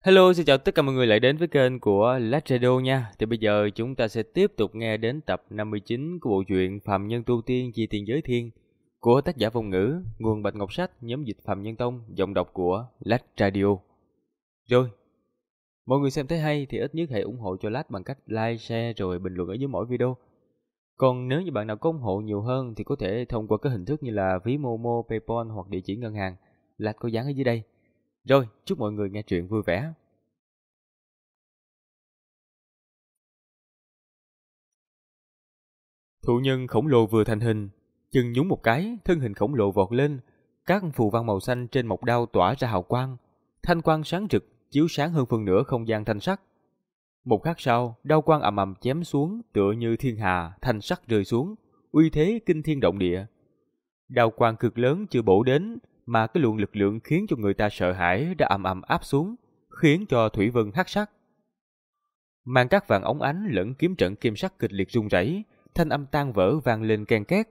Hello, xin chào tất cả mọi người lại đến với kênh của Lách Radio nha. Thì bây giờ chúng ta sẽ tiếp tục nghe đến tập 59 của bộ truyện Phàm Nhân Tu Tiên Chi Tiền Giới Thiên của tác giả Phong Ngữ, nguồn Bạch Ngọc Sách, nhóm dịch Phàm Nhân Tông, giọng đọc của Lách Radio. Rồi, mọi người xem thấy hay thì ít nhất hãy ủng hộ cho Lách bằng cách like, share rồi bình luận ở dưới mỗi video. Còn nếu như bạn nào có ủng hộ nhiều hơn thì có thể thông qua các hình thức như là ví Momo, PayPal hoặc địa chỉ ngân hàng. Lách có dán ở dưới đây. Rồi, chúc mọi người nghe truyện vui vẻ. Thụ nhân khổng lồ vừa thành hình, chân nhún một cái, thân hình khổng lồ vọt lên, các phù văn màu xanh trên mộc đao tỏa ra hào quang, thanh quang sáng rực, chiếu sáng hơn phần nửa không gian thanh sắc. Một khắc sau, đao quang ầm ầm chém xuống, tựa như thiên hà, thanh sắc rơi xuống, uy thế kinh thiên động địa. Đao quang cực lớn chưa bổ đến, mà cái luồng lực lượng khiến cho người ta sợ hãi đã ầm ầm áp xuống, khiến cho thủy vân hắc sắc. Màn cát vàng óng ánh lẫn kiếm trận kim sắc kịch liệt rung rẩy, thanh âm tan vỡ vang lên ken két.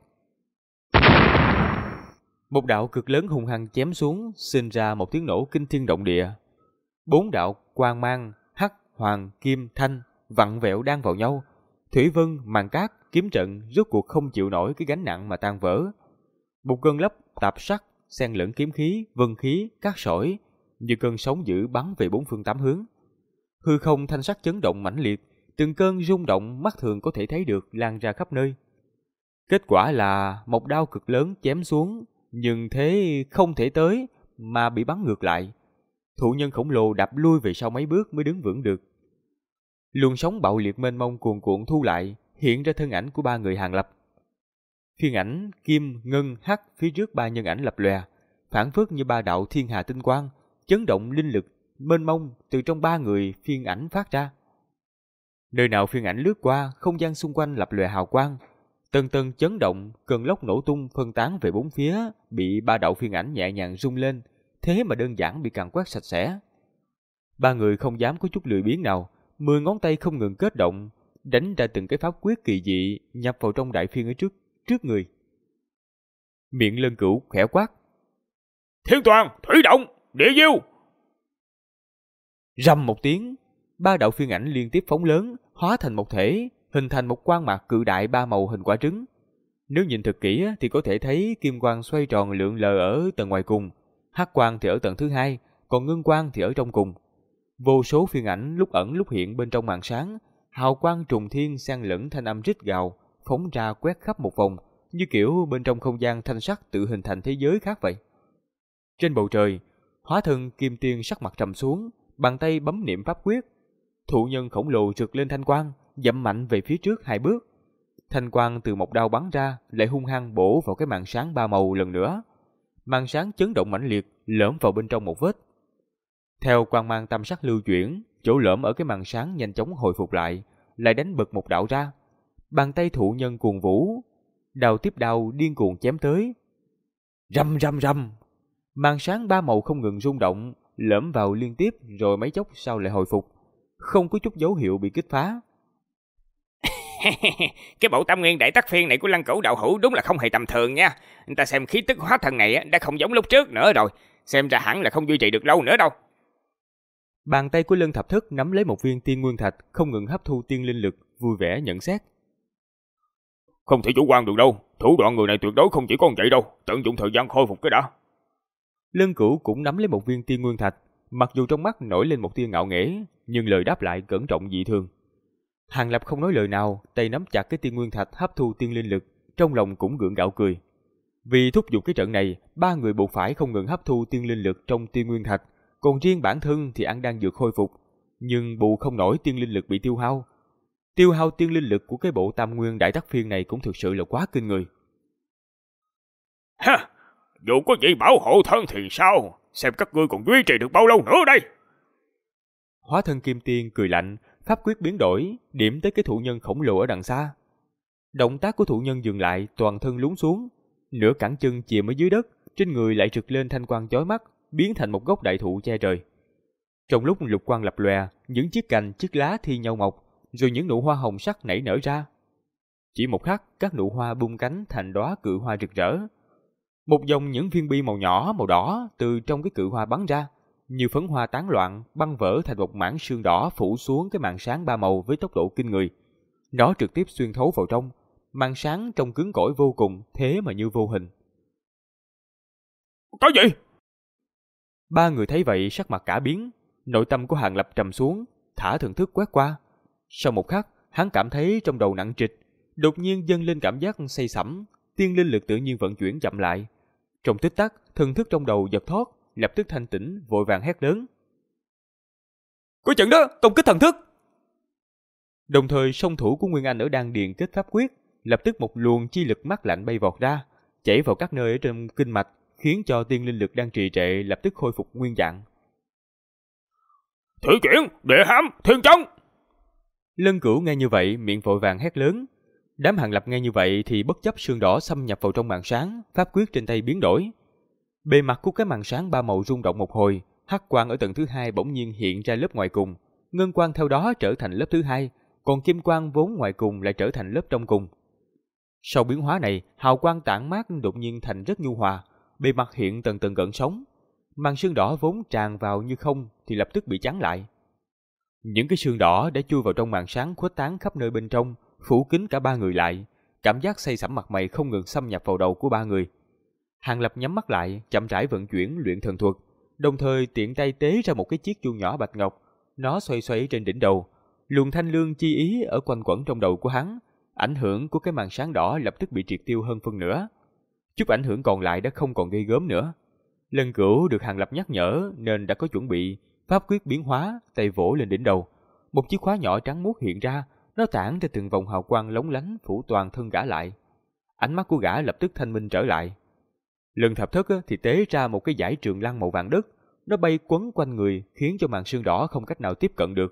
Một đạo cực lớn hung hăng chém xuống, sinh ra một tiếng nổ kinh thiên động địa. Bốn đạo quang mang hắc, hoàng, kim, thanh vặn vẹo đan vào nhau. Thủy vân, màn cát, kiếm trận rốt cuộc không chịu nổi cái gánh nặng mà tan vỡ. Một cơn lốc tạp sắc xen lẫn kiếm khí, vân khí, cát sỏi như cơn sóng dữ bắn về bốn phương tám hướng. Hư không thanh sắc chấn động mãnh liệt, từng cơn rung động mắt thường có thể thấy được lan ra khắp nơi. Kết quả là một đao cực lớn chém xuống, nhưng thế không thể tới mà bị bắn ngược lại. Thụ nhân khổng lồ đạp lui về sau mấy bước mới đứng vững được. Luồng sóng bạo liệt mênh mông cuồn cuộn thu lại, hiện ra thân ảnh của ba người hàng lập. Phiên ảnh kim, ngân, hắc phía trước ba nhân ảnh lập lòe, phảng phất như ba đạo thiên hà tinh quang, chấn động linh lực mênh mông từ trong ba người phiên ảnh phát ra. Nơi nào phiên ảnh lướt qua, không gian xung quanh lập lòe hào quang, tầng tầng chấn động, cơn lốc nổ tung phân tán về bốn phía, bị ba đạo phiên ảnh nhẹ nhàng rung lên, thế mà đơn giản bị càn quét sạch sẽ. Ba người không dám có chút lười biếng nào, 10 ngón tay không ngừng kết động, đánh ra từng cái pháp quyết kỳ dị nhập vào trong đại phiên ở trước người. Miệng Lân Cửu khẽ quát: "Thiên toàn, thủy động, địa diêu!" Rầm một tiếng, ba đạo phiên ảnh liên tiếp phóng lớn, hóa thành một thể, hình thành một quang mạc cự đại ba màu hình quả trứng. Nếu nhìn thật kỹ thì có thể thấy kim quang xoay tròn lượn lờ ở tầng ngoài cùng, hắc quang thì ở tầng thứ hai, còn ngân quang thì ở trong cùng. Vô số phiên ảnh lúc ẩn lúc hiện bên trong màn sáng, hào quang trùng thiên xen lẫn thanh âm rít gào, phóng ra quét khắp một vòng, như kiểu bên trong không gian thanh sắc tự hình thành thế giới khác vậy. Trên bầu trời, hóa thân kim tiên sắc mặt trầm xuống, bàn tay bấm niệm pháp quyết. Thụ nhân khổng lồ rực lên thanh quang, dậm mạnh về phía trước hai bước. Thanh quang từ một đao bắn ra, lại hung hăng bổ vào cái màn sáng ba màu lần nữa. Màn sáng chấn động mãnh liệt, lõm vào bên trong một vết. Theo quang mang tam sắc lưu chuyển, chỗ lõm ở cái màn sáng nhanh chóng hồi phục lại, lại đánh bật một đạo ra. Bàn tay thụ nhân cuồng vũ, đao tiếp đao điên cuồng chém tới. Rầm rầm rầm, màn sáng ba màu không ngừng rung động, lõm vào liên tiếp rồi mấy chốc sau lại hồi phục, không có chút dấu hiệu bị kích phá. Cái bộ Tam Nguyên Đại Tắc Phiên này của Lăng Cửu đạo hữu đúng là không hề tầm thường nha. Người ta xem khí tức hóa thần này đã không giống lúc trước nữa rồi, xem ra hẳn là không duy trì được lâu nữa đâu. Bàn tay của Lân Thập Thất nắm lấy một viên tiên nguyên thạch, không ngừng hấp thu tiên linh lực, vui vẻ nhận xét. Không thể chủ quan được đâu, thủ đoạn người này tuyệt đối không chỉ có vậy đâu, tận dụng thời gian khôi phục cái đã. Lân Cửu cũng nắm lấy một viên tiên nguyên thạch, mặc dù trong mắt nổi lên một tia ngạo nghễ, nhưng lời đáp lại cẩn trọng dị thường. Hàng Lập không nói lời nào, tay nắm chặt cái tiên nguyên thạch hấp thu tiên linh lực, trong lòng cũng gượng gạo cười. Vì thúc giục cái trận này, ba người buộc phải không ngừng hấp thu tiên linh lực trong tiên nguyên thạch, còn riêng bản thân thì ăn đang dược khôi phục, nhưng bù không nổi tiên linh lực bị tiêu hao. Tiêu hao tiên linh lực của cái bộ Tam Nguyên Đại Tắc Phiên này cũng thực sự là quá kinh người. Ha, dù có gì bảo hộ thân thì sao, xem các ngươi còn duy trì được bao lâu nữa đây. Hóa thân kim tiên cười lạnh, pháp quyết biến đổi, điểm tới cái thụ nhân khổng lồ ở đằng xa. Động tác của thụ nhân dừng lại, toàn thân lún xuống, nửa cẳng chân chìm ở dưới đất, trên người lại rực lên thanh quang chói mắt, biến thành một gốc đại thụ che trời. Trong lúc lục quang lập lòe, những chiếc cành, chiếc lá thi nhau mọc, rồi những nụ hoa hồng sắc nảy nở ra. Chỉ một khắc, các nụ hoa bung cánh thành đóa cự hoa rực rỡ. Một dòng những viên bi màu nhỏ, màu đỏ từ trong cái cự hoa bắn ra, như phấn hoa tán loạn, băng vỡ thành một mảng sương đỏ phủ xuống cái màn sáng ba màu với tốc độ kinh người. Nó trực tiếp xuyên thấu vào trong, màn sáng trông cứng cỏi vô cùng, thế mà như vô hình. Có gì? Ba người thấy vậy sắc mặt cả biến, nội tâm của Hàng Lập trầm xuống, thả thần thức quét qua. Sau một khắc, hắn cảm thấy trong đầu nặng trịch, đột nhiên dâng lên cảm giác say sẩm, tiên linh lực tự nhiên vận chuyển chậm lại. Trong tích tắc, thần thức trong đầu giật thoát, lập tức thanh tỉnh, vội vàng hét lớn. Có chuyện đó, công kích thần thức! Đồng thời song thủ của Nguyên Anh ở đan điền kết pháp quyết, lập tức một luồng chi lực mát lạnh bay vọt ra, chảy vào các nơi ở trong kinh mạch, khiến cho tiên linh lực đang trì trệ lập tức khôi phục nguyên dạng. Thủy chuyển, địa hãm, thiên chấn! Lân Cửu nghe như vậy, miệng vội vàng hét lớn. Đám Hàng Lập nghe như vậy thì bất chấp sương đỏ xâm nhập vào trong màn sáng, pháp quyết trên tay biến đổi. Bề mặt của cái màn sáng ba màu rung động một hồi, hắc quang ở tầng thứ hai bỗng nhiên hiện ra lớp ngoài cùng, ngân quang theo đó trở thành lớp thứ hai, còn kim quang vốn ngoài cùng lại trở thành lớp trong cùng. Sau biến hóa này, hào quang tản mát đột nhiên thành rất nhu hòa, bề mặt hiện tầng tầng gợn sóng. Màn sương đỏ vốn tràn vào như không thì lập tức bị chắn lại. Những cái sương đỏ đã chui vào trong màn sáng khuếch tán khắp nơi bên trong, phủ kín cả ba người lại. Cảm giác say sẩm mặt mày không ngừng xâm nhập vào đầu của ba người. Hàng Lập nhắm mắt lại, chậm rãi vận chuyển luyện thần thuật, đồng thời tiện tay tế ra một cái chiếc chuông nhỏ bạch ngọc. Nó xoay xoay trên đỉnh đầu, luồng thanh lương chi ý ở quanh quẩn trong đầu của hắn. Ảnh hưởng của cái màn sáng đỏ lập tức bị triệt tiêu hơn phân nửa. Chút ảnh hưởng còn lại đã không còn gây gớm nữa. Lân Cửu được Hàng Lập nhắc nhở nên đã có chuẩn bị, pháp quyết biến hóa, tay vỗ lên đỉnh đầu. Một chiếc khóa nhỏ trắng muốt hiện ra, nó tản ra từng vòng hào quang lóng lánh phủ toàn thân gã lại. Ánh mắt của gã lập tức thanh minh trở lại. Lần Thập Thất thì tế ra một cái dải trường lăng màu vàng đất, nó bay quấn quanh người khiến cho màn sương đỏ không cách nào tiếp cận được.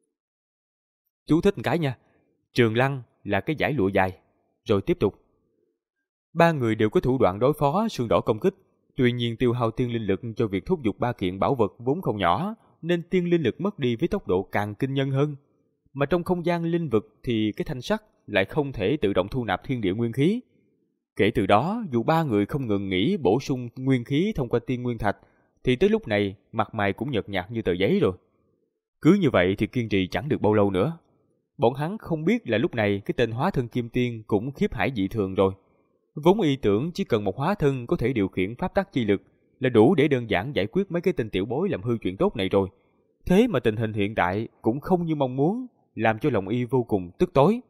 Chú thích một cái nha, trường lăng là cái dải lụa dài. Rồi tiếp tục. Ba người đều có thủ đoạn đối phó sương đỏ công kích, tuy nhiên tiêu hao tiên linh lực cho việc thúc giục ba kiện bảo vật vốn không nhỏ, nên tiên linh lực mất đi với tốc độ càng kinh nhân hơn. Mà trong không gian linh vực thì cái thanh sắt lại không thể tự động thu nạp thiên địa nguyên khí. Kể từ đó, dù ba người không ngừng nghỉ bổ sung nguyên khí thông qua tiên nguyên thạch, thì tới lúc này mặt mày cũng nhợt nhạt như tờ giấy rồi. Cứ như vậy thì kiên trì chẳng được bao lâu nữa. Bọn hắn không biết là lúc này cái tên hóa thân kim tiên cũng khiếp hải dị thường rồi. Vốn y tưởng chỉ cần một hóa thân có thể điều khiển pháp tắc chi lực là đủ để đơn giản giải quyết mấy cái tên tiểu bối làm hư chuyện tốt này rồi. Thế mà tình hình hiện tại cũng không như mong muốn, làm cho lòng y vô cùng tức tối.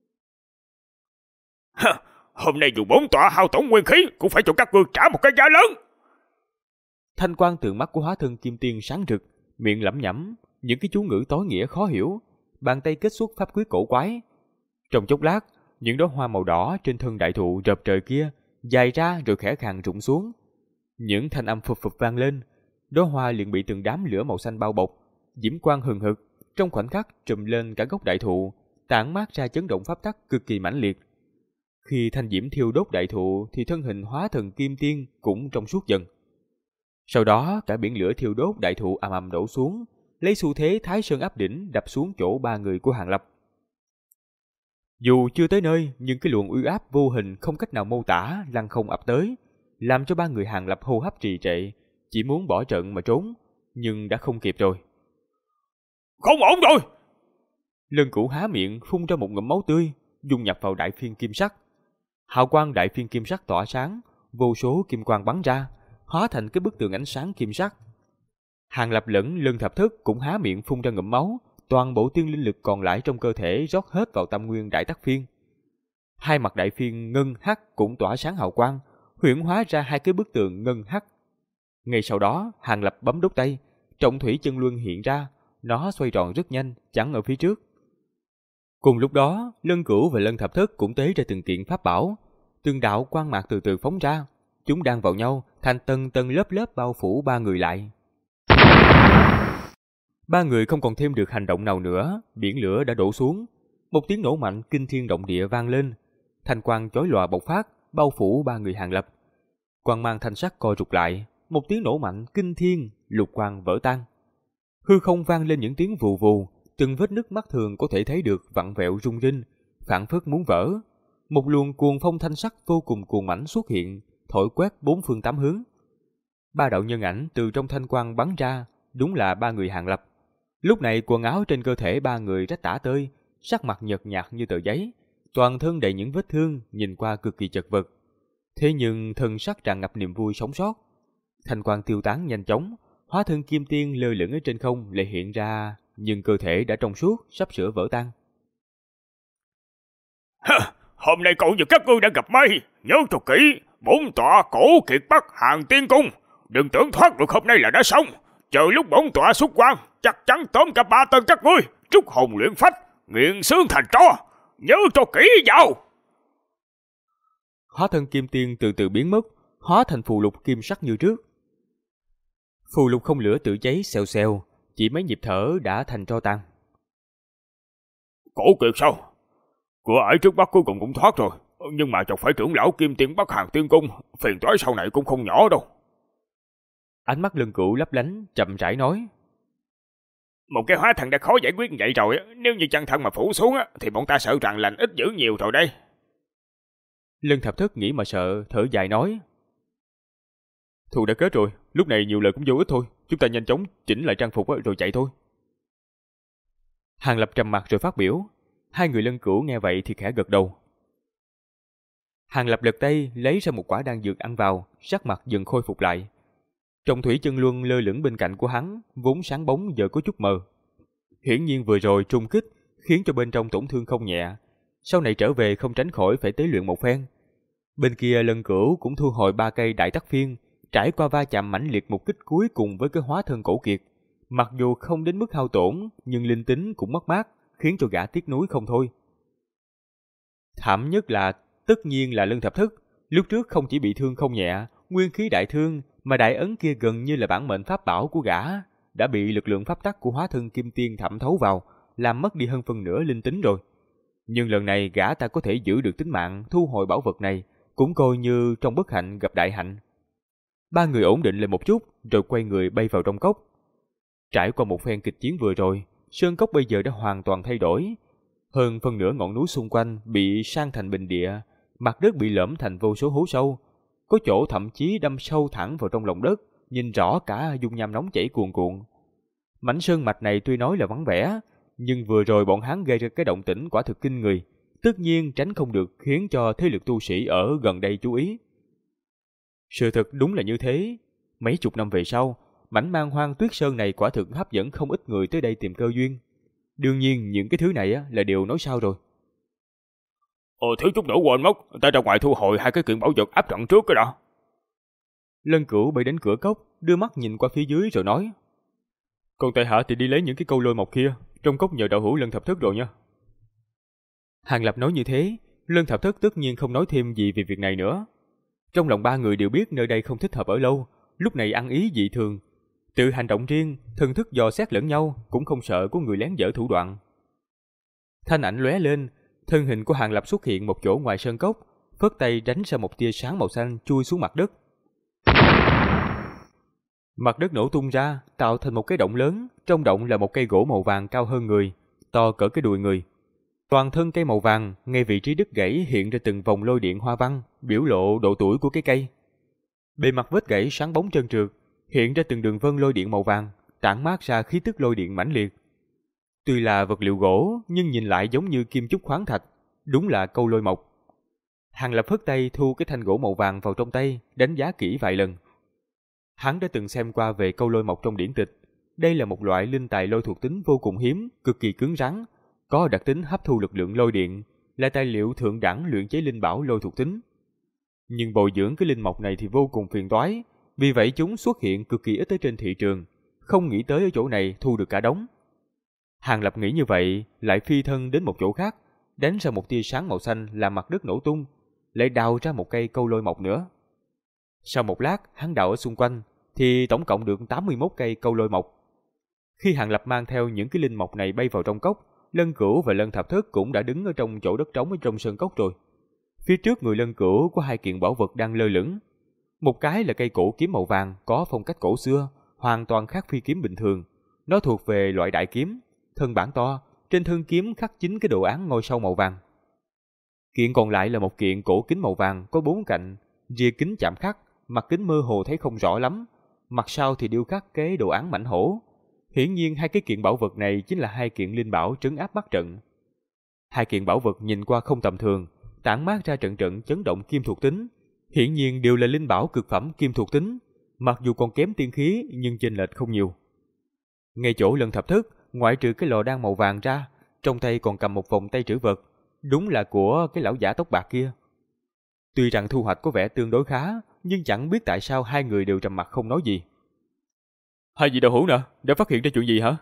Hôm nay dù 4 tọa hao tổn nguyên khí cũng phải cho các ngươi trả một cái giá lớn. Thanh quang từ mắt của hóa thân kim tiên sáng rực, miệng lẩm nhẩm những cái chú ngữ tối nghĩa khó hiểu, bàn tay kết xuất pháp quyết cổ quái. Trong chốc lát, những đóa hoa màu đỏ trên thân đại thụ rợp trời kia dài ra rồi khẽ khàng rụng xuống. Những thanh âm phụp phụp vang lên, đóa hoa liền bị từng đám lửa màu xanh bao bọc, diễm quang hừng hực, trong khoảnh khắc trùm lên cả gốc đại thụ, tản mát ra chấn động pháp tắc cực kỳ mãnh liệt. Khi thanh diễm thiêu đốt đại thụ thì thân hình hóa thần kim tiên cũng trong suốt dần. Sau đó cả biển lửa thiêu đốt đại thụ ầm ầm đổ xuống, lấy xu thế Thái Sơn áp đỉnh đập xuống chỗ ba người của Hàng Lập. Dù chưa tới nơi, nhưng cái luồng uy áp vô hình không cách nào mô tả lăng không ập tới, làm cho ba người Hàng Lập hô hấp trì trệ, chỉ muốn bỏ trận mà trốn, nhưng đã không kịp rồi. Không ổn rồi! Lân Cửu há miệng phun ra một ngụm máu tươi, dung nhập vào đại phiên kim sắc. Hào quang đại phiên kim sắc tỏa sáng, vô số kim quang bắn ra, hóa thành cái bức tường ánh sáng kim sắc. Hàng Lập lẫn Lân Thập Thất cũng há miệng phun ra ngụm máu, toàn bộ tiên linh lực còn lại trong cơ thể rót hết vào tam nguyên đại tắc phiên. Hai mặt đại phiên ngân hắc cũng tỏa sáng hào quang, huyễn hóa ra hai cái bức tường ngân hắc. Ngay sau đó, Hàng Lập bấm đốt tay, trọng thủy chân luân hiện ra, nó xoay tròn rất nhanh, chắn ở phía trước. Cùng lúc đó, Lân Cửu và Lân Thập Thất cũng tế ra từng kiện pháp bảo, từng đạo quang mạc từ từ phóng ra, chúng đang vào nhau, thành tầng tầng lớp lớp bao phủ ba người lại. Ba người không còn thêm được hành động nào nữa, biển lửa đã đổ xuống, một tiếng nổ mạnh kinh thiên động địa vang lên, thanh quang chói lòa bộc phát, bao phủ ba người Hàng Lập. Quang mang thanh sắc co rụt lại, một tiếng nổ mạnh kinh thiên, lục quang vỡ tan. Hư không vang lên những tiếng vù vù, từng vết nứt mắt thường có thể thấy được vặn vẹo rung rinh, phảng phất muốn vỡ. Một luồng cuồng phong thanh sắc vô cùng cuồng mãnh xuất hiện, thổi quét bốn phương tám hướng. Ba đạo nhân ảnh từ trong thanh quang bắn ra, đúng là ba người Hàng Lập. Lúc này quần áo trên cơ thể ba người rách tả tơi, sắc mặt nhợt nhạt như tờ giấy, toàn thân đầy những vết thương, nhìn qua cực kỳ chật vật. Thế nhưng thân sắc tràn ngập niềm vui sống sót. Thanh quang tiêu tán nhanh chóng, hóa thân kim tiên lơ lửng ở trên không lại hiện ra, nhưng cơ thể đã trong suốt, sắp sửa vỡ tan. Hôm nay cậu và các ngươi đã gặp may, nhớ cho kỹ, bổn tọa cổ kiệt Bắc Hàng Tiên Cung, đừng tưởng thoát được hôm nay là đã xong. Chờ lúc bổn tọa xuất quan, chắc chắn tóm cả ba tên các ngươi, trút hồn luyện phách, nghiền xương thành tro. Nhớ cho kỹ vào. Hóa thân kim tiên từ từ biến mất, hóa thành phù lục kim sắc như trước. Phù lục không lửa tự cháy xèo xèo, chỉ mấy nhịp thở đã thành tro tan. Cổ kiệt sao? Cửa ải trước Bắc cuối cùng cũng thoát rồi, nhưng mà chọc phải trưởng lão kim tiên Bắc Hàng Tiên Cung, phiền toái sau này cũng không nhỏ đâu. Ánh mắt Lân Cửu lấp lánh, chậm rãi nói. Một cái hóa thần đã khó giải quyết vậy rồi, nếu như chân thân mà phủ xuống thì bọn ta sợ rằng lành ít dữ nhiều rồi đây. Lân Thập Thất nghĩ mà sợ, thở dài nói. Thù đã kết rồi, lúc này nhiều lời cũng vô ích thôi, chúng ta nhanh chóng chỉnh lại trang phục rồi chạy thôi. Hàng Lập trầm mặt rồi phát biểu. Hai người Lân Cửu nghe vậy thì khẽ gật đầu. Hàng Lập lật tay lấy ra một quả đan dược ăn vào, sắc mặt dần khôi phục lại. Trong thủy chân luân lơ lửng bên cạnh của hắn, vốn sáng bóng giờ có chút mờ. Hiển nhiên vừa rồi trung kích khiến cho bên trong tổn thương không nhẹ, sau này trở về không tránh khỏi phải tế luyện một phen. Bên kia Lân Cửu cũng thu hồi 3 cây đại tắc phiên, trải qua va chạm mãnh liệt một kích cuối cùng với cái hóa thân cổ kiệt. Mặc dù không đến mức hao tổn, nhưng linh tính cũng mất mát, khiến cho gã tiếc nuối không thôi. Thảm nhất là tất nhiên là Lân Thập Thất, lúc trước không chỉ bị thương không nhẹ, nguyên khí đại thương, mà đại ấn kia gần như là bản mệnh pháp bảo của gã, đã bị lực lượng pháp tắc của hóa thân kim tiên thẩm thấu vào, làm mất đi hơn phân nửa linh tính rồi. Nhưng lần này gã ta có thể giữ được tính mạng, thu hồi bảo vật này, cũng coi như trong bất hạnh gặp đại hạnh. Ba người ổn định lại một chút, rồi quay người bay vào trong cốc. Trải qua một phen kịch chiến vừa rồi, sơn cốc bây giờ đã hoàn toàn thay đổi. Hơn phân nửa ngọn núi xung quanh bị san thành bình địa, mặt đất bị lõm thành vô số hố sâu, có chỗ thậm chí đâm sâu thẳng vào trong lòng đất, nhìn rõ cả dung nham nóng chảy cuồn cuộn. Mảnh sơn mạch này tuy nói là vắng vẻ, nhưng vừa rồi bọn hắn gây ra cái động tĩnh quả thực kinh người, tất nhiên tránh không được khiến cho thế lực tu sĩ ở gần đây chú ý. Sự thật đúng là như thế. Mấy chục năm về sau, mảnh man hoang tuyết sơn này quả thực hấp dẫn không ít người tới đây tìm cơ duyên. Đương nhiên những cái thứ này là điều nói sau rồi. Thiếu chút nữa quên mất, ta ra ngoài thu hồi 2 cái kiện bảo vật áp trận trước cái đó. Lân Cửu bay đến cửa cốc, đưa mắt nhìn qua phía dưới rồi nói. Còn tại hạ thì đi lấy những cái câu lôi mộc kia, trong cốc nhờ đạo hữu Lân Thập Thất rồi nha. Hàng Lập nói như thế, Lân Thập Thất tất nhiên không nói thêm gì về việc này nữa. Trong lòng ba người đều biết nơi đây không thích hợp ở lâu, lúc này ăn ý dị thường. Tự hành động riêng, thần thức dò xét lẫn nhau, cũng không sợ có người lén dở thủ đoạn. Thanh ảnh lóe lên, thân hình của Hàng Lập xuất hiện một chỗ ngoài sơn cốc, phất tay đánh ra một tia sáng màu xanh chui xuống mặt đất. Mặt đất nổ tung ra, tạo thành một cái động lớn, trong động là một cây gỗ màu vàng cao hơn người, to cỡ cái đùi người. Toàn thân cây màu vàng, ngay vị trí đứt gãy hiện ra từng vòng lôi điện hoa văn, biểu lộ độ tuổi của cái cây. Bề mặt vết gãy sáng bóng trơn trượt, hiện ra từng đường vân lôi điện màu vàng, tản mát ra khí tức lôi điện mãnh liệt. Tuy là vật liệu gỗ, nhưng nhìn lại giống như kim chúc khoáng thạch, đúng là câu lôi mộc. Hàng Lập phất tay thu cái thanh gỗ màu vàng vào trong tay, đánh giá kỹ vài lần. Hắn đã từng xem qua về câu lôi mộc trong điển tịch. Đây là một loại linh tài lôi thuộc tính vô cùng hiếm, cực kỳ cứng rắn, có đặc tính hấp thu lực lượng lôi điện, là tài liệu thượng đẳng luyện chế linh bảo lôi thuộc tính. Nhưng bồi dưỡng cái linh mộc này thì vô cùng phiền toái, vì vậy chúng xuất hiện cực kỳ ít ở trên thị trường, không nghĩ tới ở chỗ này thu được cả đống. Hàng Lập nghĩ như vậy, lại phi thân đến một chỗ khác, đánh ra một tia sáng màu xanh làm mặt đất nổ tung, lại đào ra một cây câu lôi mộc nữa. Sau một lát, hắn đào ở xung quanh, thì tổng cộng được 81 cây câu lôi mộc. Khi Hàng Lập mang theo những cái linh mộc này bay vào trong cốc, Lân Cửu và Lân Thập Thất cũng đã đứng ở trong chỗ đất trống ở trong sơn cốc rồi. Phía trước người Lân Cửu có 2 kiện bảo vật đang lơ lửng. Một cái là cây cổ kiếm màu vàng có phong cách cổ xưa, hoàn toàn khác phi kiếm bình thường. Nó thuộc về loại đại kiếm, thân bản to, trên thân kiếm khắc chính cái đồ án ngôi sao màu vàng. Kiện còn lại là một kiện cổ kính màu vàng có 4 cạnh, rìa kính chạm khắc, mặt kính mơ hồ thấy không rõ lắm. mặt sau thì điêu khắc cái đồ án mãnh hổ. Hiển nhiên hai cái kiện bảo vật này chính là hai kiện linh bảo trấn áp mắt trận. Hai kiện bảo vật nhìn qua không tầm thường, tản mát ra trận trận chấn động kim thuộc tính. Hiển nhiên đều là linh bảo cực phẩm kim thuộc tính, mặc dù còn kém tiên khí nhưng chênh lệch không nhiều. Ngay chỗ Lân Thập Thất, ngoại trừ cái lò đan màu vàng ra, trong tay còn cầm một vòng tay trữ vật, đúng là của cái lão giả tóc bạc kia. Tuy rằng thu hoạch có vẻ tương đối khá, nhưng chẳng biết tại sao hai người đều trầm mặc không nói gì. Hai vị đạo hữu nè, đã phát hiện ra chuyện gì hả?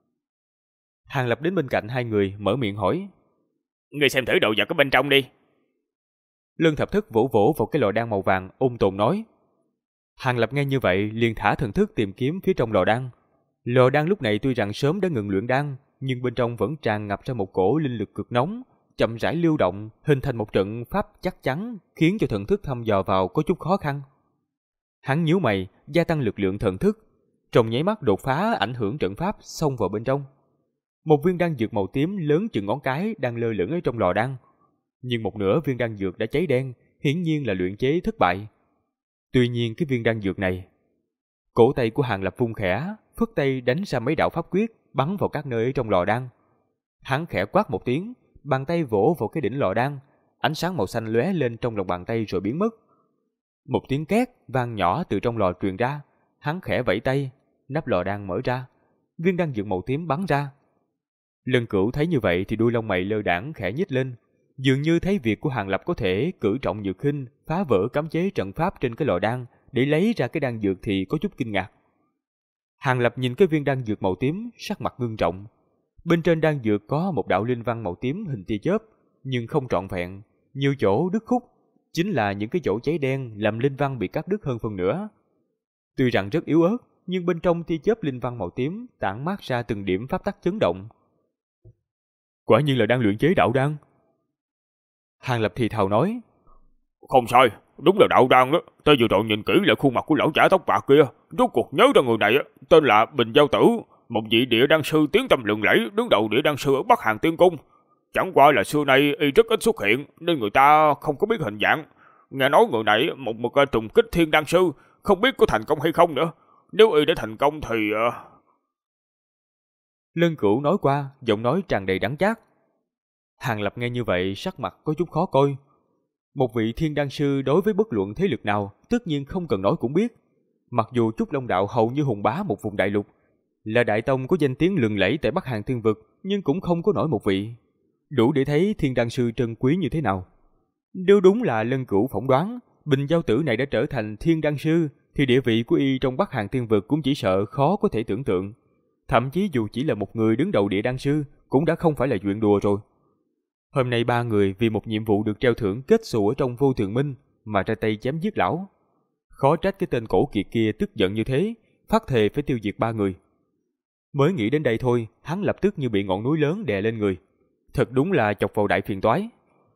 Hàng Lập đến bên cạnh hai người, mở miệng hỏi. Ngươi xem thử đồ vật ở bên trong đi. Lân Thập Thất vỗ vỗ vào cái lò đan màu vàng, ôn tồn nói. Hàng Lập nghe như vậy liền thả thần thức tìm kiếm phía trong lò đan. Lò đan lúc này tuy rằng sớm đã ngừng luyện đan, nhưng bên trong vẫn tràn ngập ra một cổ linh lực cực nóng, chậm rãi lưu động, hình thành một trận pháp chắc chắn, khiến cho thần thức thăm dò vào có chút khó khăn. Hắn nhíu mày, gia tăng lực lượng thần thức, trong nháy mắt đột phá ảnh hưởng trận pháp, xông vào bên trong. Một viên đan dược màu tím lớn chừng ngón cái đang lơ lửng ở trong lò đan, nhưng một nửa viên đan dược đã cháy đen, hiển nhiên là luyện chế thất bại. Tuy nhiên cái viên đan dược này, cổ tay của Hàng Lập vung khẽ, phất tay đánh ra mấy đạo pháp quyết, bắn vào các nơi ở trong lò đan. Hắn khẽ quát một tiếng, bàn tay vỗ vào cái đỉnh lò đan, ánh sáng màu xanh lóe lên trong lòng bàn tay rồi biến mất. Một tiếng két vang nhỏ từ trong lò truyền ra, hắn khẽ vẫy tay, nắp lò đan mở ra, viên đan dược màu tím bắn ra. Lân Cửu thấy như vậy thì đuôi lông mày lơ đãng khẽ nhích lên, dường như thấy việc của Hàng Lập có thể cử trọng nhược khinh, phá vỡ cấm chế trận pháp trên cái lò đan để lấy ra cái đan dược thì có chút kinh ngạc. Hàng Lập nhìn cái viên đan dược màu tím, sắc mặt ngưng trọng. Bên trên đan dược có một đạo linh văn màu tím hình tia chớp, nhưng không trọn vẹn, nhiều chỗ đứt khúc, chính là những cái chỗ cháy đen làm linh văn bị cắt đứt hơn phần nửa. Tuy rằng rất yếu ớt, nhưng bên trong tia chớp linh văn màu tím tản mát ra từng điểm pháp tắc chấn động. Quả nhiên là đang luyện chế đạo đan. Hàng Lập thì thào nói. Không sai, đúng là đạo đan đó. Ta vừa rồi nhìn kỹ lại khuôn mặt của lão giả tóc bạc kia, rốt cuộc nhớ ra người này tên là Bình Giao Tử, một vị địa đan sư tiếng tăm lừng lẫy, đứng đầu địa đan sư ở Bắc Hàng Tiên Cung. Chẳng qua là xưa nay y rất ít xuất hiện, nên người ta không có biết hình dạng. Nghe nói người này một trùng kích thiên đan sư, không biết có thành công hay không nữa. Nếu y đã thành công thì... Lân Cửu nói qua, giọng nói tràn đầy đắng chát. Hàng Lập nghe như vậy sắc mặt có chút khó coi. Một vị thiên đan sư đối với bất luận thế lực nào, tất nhiên không cần nói cũng biết. Mặc dù Trúc Long Đạo hầu như hùng bá một vùng đại lục, là đại tông có danh tiếng lừng lẫy tại Bắc Hàng Thiên Vực, nhưng cũng không có nổi một vị. Đủ để thấy thiên đan sư trân quý như thế nào. Nếu đúng là Lân Cửu phỏng đoán, Bình Giao Tử này đã trở thành thiên đan sư, thì địa vị của y trong Bắc Hàng Thiên Vực cũng chỉ sợ khó có thể tưởng tượng. Thậm chí dù chỉ là một người đứng đầu địa đan sư, cũng đã không phải là chuyện đùa rồi. Hôm nay ba người vì một nhiệm vụ được treo thưởng kết xù ở trong Vô Thường Minh mà ra tay chém giết lão. Khó trách cái tên cổ kiệt kia tức giận như thế, phát thề phải tiêu diệt ba người. Mới nghĩ đến đây thôi, hắn lập tức như bị ngọn núi lớn đè lên người. Thật đúng là chọc vào đại phiền toái.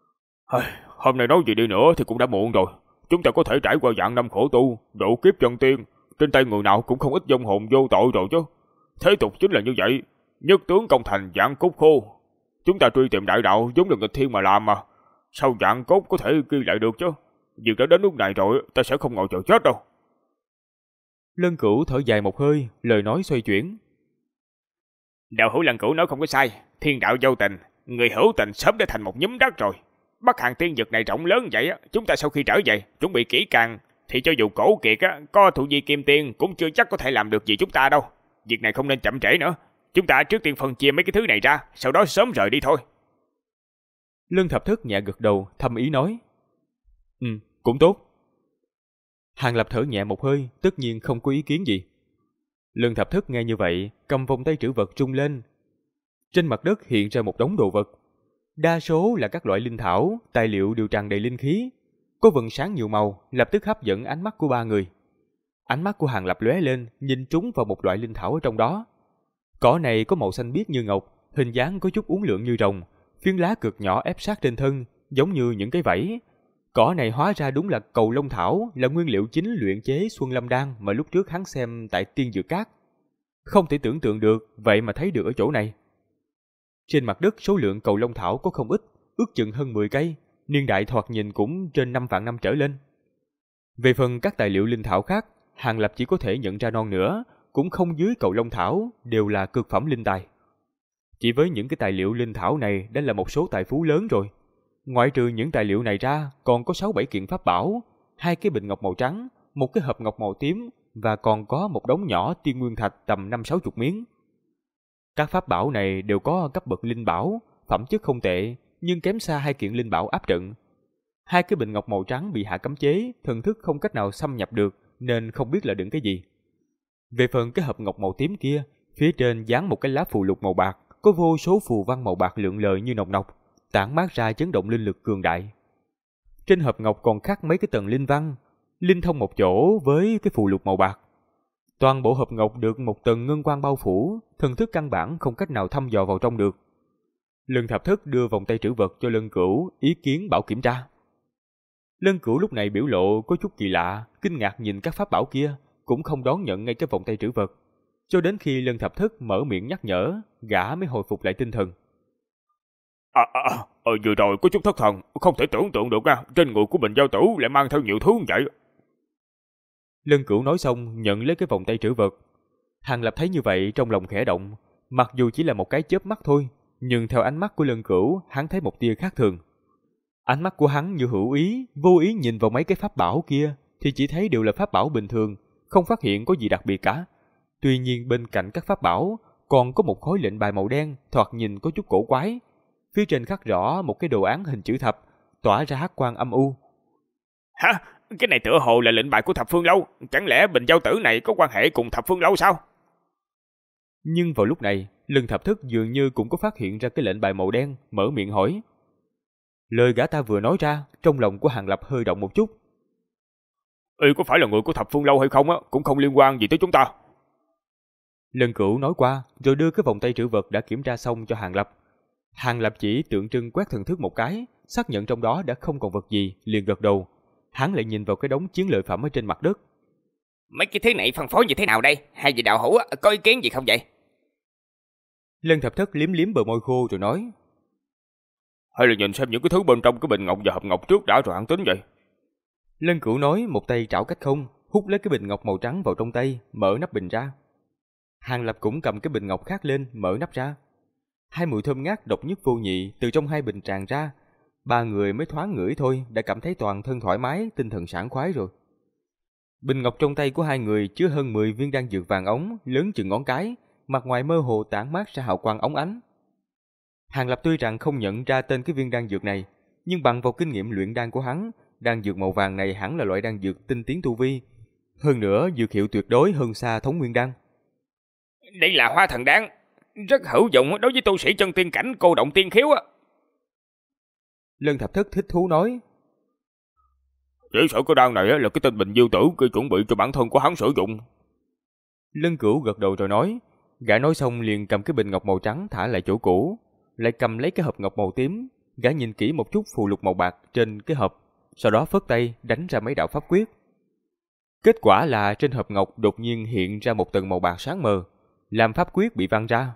Hôm nay nói gì đi nữa thì cũng đã muộn rồi. Chúng ta có thể trải qua vạn năm khổ tu, độ kiếp chân tiên, trên tay người nào cũng không ít vong hồn vô tội rồi chứ. Thế tục chính là như vậy, nhất tướng công thành vạn cốt khô. Chúng ta truy tìm đại đạo giống là nghịch thiên mà làm mà. Sao vạn cốt có thể ghi lại được chứ? Việc đã đến lúc này rồi, ta sẽ không ngồi chờ chết đâu. Lân Cửu thở dài một hơi, lời nói xoay chuyển. Đạo hữu Lân Cửu nói không có sai, thiên đạo vô tình, người hữu tình sớm đã thành một nhúm đất rồi. Bắc Hàng tiên vực này rộng lớn vậy, chúng ta sau khi trở về, chuẩn bị kỹ càng, thì cho dù cổ kiệt có thụ di kim tiên cũng chưa chắc có thể làm được gì chúng ta đâu. Việc này không nên chậm trễ nữa. Chúng ta trước tiên phân chia mấy cái thứ này ra, sau đó sớm rời đi thôi. Lân Thập Thất nhẹ gật đầu, thầm ý nói. Cũng tốt. Hàng Lập thở nhẹ một hơi, tất nhiên không có ý kiến gì. Lân Thập Thất nghe như vậy, cầm vòng tay trữ vật trung lên. Trên mặt đất hiện ra một đống đồ vật. Đa số là các loại linh thảo, tài liệu đều tràn đầy linh khí. Có vầng sáng nhiều màu, lập tức hấp dẫn ánh mắt của ba người. Ánh mắt của Hàng Lập lóe lên, nhìn trúng vào một loại linh thảo ở trong đó. Cỏ này có màu xanh biếc như ngọc, hình dáng có chút uốn lượn như rồng, phiến lá cực nhỏ ép sát trên thân, giống như những cái vảy. Cỏ này hóa ra đúng là cầu long thảo, là nguyên liệu chính luyện chế Xuân Lâm Đan mà lúc trước hắn xem tại Tiên Dược Các. Không thể tưởng tượng được, vậy mà thấy được ở chỗ này. Trên mặt đất số lượng cầu long thảo có không ít, ước chừng hơn 10 cây, niên đại thoạt nhìn cũng trên 5 vạn năm trở lên. Về phần các tài liệu linh thảo khác, Hàng Lập chỉ có thể nhận ra non nữa, cũng không dưới cầu Long Thảo, đều là cực phẩm linh tài. Chỉ với những cái tài liệu linh thảo này đã là một số tài phú lớn rồi. Ngoại trừ những tài liệu này ra, còn có 6-7 kiện pháp bảo, 2 cái bình ngọc màu trắng, một cái hộp ngọc màu tím và còn có một đống nhỏ tiên nguyên thạch tầm 50-60 miếng. Các pháp bảo này đều có cấp bậc linh bảo, phẩm chất không tệ, nhưng kém xa 2 kiện linh bảo áp trận. 2 cái bình ngọc màu trắng bị hạ cấm chế, thần thức không cách nào xâm nhập được nên không biết là đựng cái gì. Về phần cái hộp ngọc màu tím kia, phía trên dán một cái lá phù lục màu bạc, có vô số phù văn màu bạc lượn lờ như nồng nọc, tản mát ra chấn động linh lực cường đại. Trên hộp ngọc còn khắc mấy cái tầng linh văn, linh thông một chỗ với cái phù lục màu bạc. Toàn bộ hộp ngọc được một tầng ngân quang bao phủ, thần thức căn bản không cách nào thăm dò vào trong được. Lân Thập Thất đưa vòng tay trữ vật cho Lân Cửu, ý kiến bảo kiểm tra. Lân Cửu lúc này biểu lộ có chút kỳ lạ, kinh ngạc nhìn các pháp bảo kia, cũng không đón nhận ngay cái vòng tay trữ vật. Cho đến khi Lân Thập Thất mở miệng nhắc nhở, gã mới hồi phục lại tinh thần. Vừa rồi có chút thất thần, không thể tưởng tượng được trên người của Bình Giao Tử lại mang theo nhiều thứ như vậy. Lân Cửu nói xong nhận lấy cái vòng tay trữ vật. Hàng Lập thấy như vậy trong lòng khẽ động, mặc dù chỉ là một cái chớp mắt thôi, nhưng theo ánh mắt của Lân Cửu, hắn thấy một tia khác thường. Ánh mắt của hắn như hữu ý, vô ý nhìn vào mấy cái pháp bảo kia, thì chỉ thấy đều là pháp bảo bình thường, không phát hiện có gì đặc biệt cả. Tuy nhiên bên cạnh các pháp bảo còn có một khối lệnh bài màu đen, thoạt nhìn có chút cổ quái. Phía trên khắc rõ một cái đồ án hình chữ thập, tỏa ra hắc quang âm u. Hả? Cái này tựa hồ là lệnh bài của Thập Phương Lâu, chẳng lẽ Bình Giao Tử này có quan hệ cùng Thập Phương Lâu sao? Nhưng vào lúc này, Lân Thập Thất dường như cũng có phát hiện ra cái lệnh bài màu đen, mở miệng hỏi. Lời gã ta vừa nói ra, trong lòng của Hàng Lập hơi động một chút. Có phải là người của Thập Phương Lâu hay không cũng không liên quan gì tới chúng ta. Lân Cửu nói qua, rồi đưa cái vòng tay trữ vật đã kiểm tra xong cho Hàng Lập. Hàng Lập chỉ tượng trưng quét thần thức một cái, xác nhận trong đó đã không còn vật gì, liền gật đầu. Hắn lại nhìn vào cái đống chiến lợi phẩm ở trên mặt đất. Mấy cái thứ này phân phối như thế nào đây? Hai vị đạo hữu có ý kiến gì không vậy? Lân Thập Thất liếm liếm bờ môi khô rồi nói. Hay là nhìn xem những cái thứ bên trong cái bình ngọc và hộp ngọc trước đã rồi hẳn tính vậy. Lân Cửu nói, một tay trảo cách không, hút lấy cái bình ngọc màu trắng vào trong tay, mở nắp bình ra. Hàng Lập cũng cầm cái bình ngọc khác lên, mở nắp ra. 2 mùi thơm ngát độc nhất vô nhị từ trong 2 bình tràn ra. 3 người mới thoáng ngửi thôi đã cảm thấy toàn thân thoải mái, tinh thần sảng khoái rồi. Bình ngọc trong tay của 2 người chứa hơn 10 viên đan dược vàng ống, lớn chừng ngón cái, mặt ngoài mơ hồ tản mát ra hào quang óng ánh. Hàng Lập tuy rằng không nhận ra tên cái viên đan dược này, nhưng bằng vào kinh nghiệm luyện đan của hắn, đan dược màu vàng này hẳn là loại đan dược tinh tiến tu vi. Hơn nữa, dược hiệu tuyệt đối hơn xa Thống Nguyên đan. Đây là Hoa Thần đan, rất hữu dụng đối với tu sĩ chân tiên cảnh cô động tiên khiếu Lân Thập Thất thích thú nói. Chỉ sợ cái đan này là cái tên Bình Diêu Tử kia chuẩn bị cho bản thân của hắn sử dụng. Lân Cửu gật đầu rồi nói. Gã nói xong liền cầm cái bình ngọc màu trắng thả lại chỗ cũ, lại cầm lấy cái hộp ngọc màu tím. Gã nhìn kỹ một chút phù lục màu bạc trên cái hộp, sau đó phất tay đánh ra mấy đạo pháp quyết. Kết quả là trên hộp ngọc đột nhiên hiện ra một tầng màu bạc sáng mờ, làm pháp quyết bị văng ra.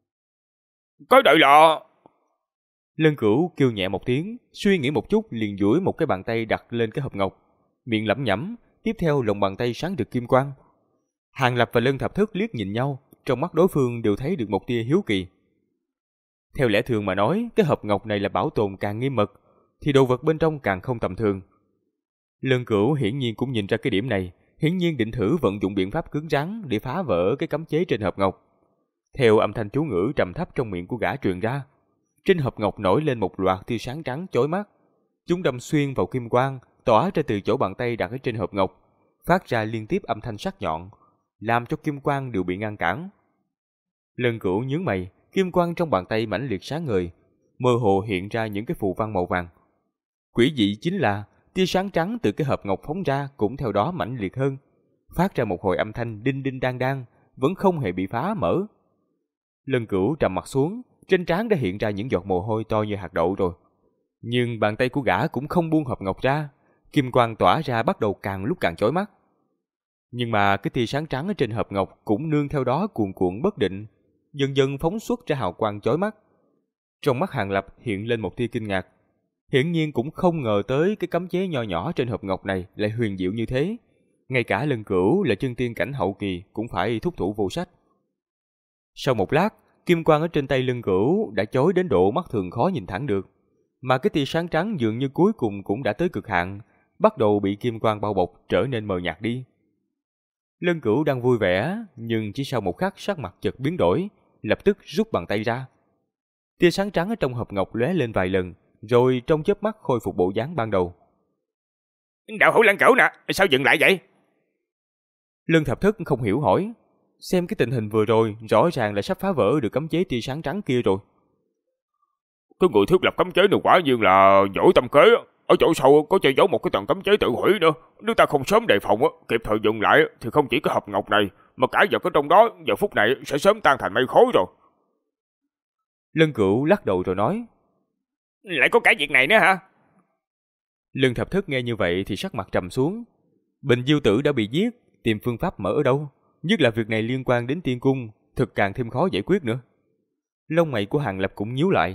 Cái đây là... Lân Cửu kêu nhẹ một tiếng, suy nghĩ một chút liền duỗi một cái bàn tay đặt lên cái hộp ngọc, miệng lẩm nhẩm, tiếp theo lòng bàn tay sáng rực kim quang. Hàng Lập và Lân Thập Thất liếc nhìn nhau, trong mắt đối phương đều thấy được một tia hiếu kỳ. Theo lẽ thường mà nói, cái hộp ngọc này là bảo tồn càng nghiêm mật, thì đồ vật bên trong càng không tầm thường. Lân Cửu hiển nhiên cũng nhìn ra cái điểm này, hiển nhiên định thử vận dụng biện pháp cứng rắn để phá vỡ cái cấm chế trên hộp ngọc. Theo âm thanh chú ngữ trầm thấp trong miệng của gã truyền ra, trên hộp ngọc nổi lên một loạt tia sáng trắng chói mắt. Chúng đâm xuyên vào kim quang, tỏa ra từ chỗ bàn tay đặt ở trên hộp ngọc, phát ra liên tiếp âm thanh sắc nhọn, làm cho kim quang đều bị ngăn cản. Lân Cửu nhướng mày, kim quang trong bàn tay mãnh liệt sáng ngời, mơ hồ hiện ra những cái phù văn màu vàng. Quỷ dị chính là tia sáng trắng từ cái hộp ngọc phóng ra cũng theo đó mãnh liệt hơn, phát ra một hồi âm thanh đinh đinh đang đang, vẫn không hề bị phá mở. Lân Cửu trầm mặt xuống, trên trán đã hiện ra những giọt mồ hôi to như hạt đậu rồi. Nhưng bàn tay của gã cũng không buông hộp ngọc ra, kim quang tỏa ra bắt đầu càng lúc càng chói mắt. Nhưng mà cái tia sáng trắng ở trên hộp ngọc cũng nương theo đó cuồn cuộn bất định, dần dần phóng xuất ra hào quang chói mắt. Trong mắt Hàng Lập hiện lên một tia kinh ngạc. Hiển nhiên cũng không ngờ tới cái cấm chế nho nhỏ trên hộp ngọc này lại huyền diệu như thế. Ngay cả Lân Cửu là chân tiên cảnh hậu kỳ cũng phải thúc thủ vô sách. Sau một lát, kim quang ở trên tay Lân Cửu đã chói đến độ mắt thường khó nhìn thẳng được, mà cái tia sáng trắng dường như cuối cùng cũng đã tới cực hạn, bắt đầu bị kim quang bao bọc trở nên mờ nhạt đi. Lân Cửu đang vui vẻ, nhưng chỉ sau một khắc sắc mặt chợt biến đổi, lập tức rút bàn tay ra. Tia sáng trắng ở trong hộp ngọc lóe lên vài lần, rồi trong chớp mắt khôi phục bộ dáng ban đầu. Đạo hữu Lân Cửu nè, sao dừng lại vậy? Lân Thập Thất không hiểu hỏi, xem cái tình hình vừa rồi rõ ràng là sắp phá vỡ được cấm chế tia sáng trắng kia rồi. Cái người thiết lập cấm chế này quả nhiên là giỏi tâm kế. Ở chỗ sâu có che giấu một cái tầng cấm chế tự hủy nữa. Nếu ta không sớm đề phòng, kịp thời dừng lại thì không chỉ cái hộp ngọc này, mà cả vật ở trong đó giờ phút này sẽ sớm tan thành mây khói rồi. Lân Cửu lắc đầu rồi nói, lại có cả việc này nữa hả? Lân Thập Thất nghe như vậy thì sắc mặt trầm xuống. Bình Diêu Tử đã bị giết, tìm phương pháp mở ở đâu? Nhất là việc này liên quan đến tiên cung, thực càng thêm khó giải quyết nữa. Lông mày của Hàng Lập cũng nhíu lại.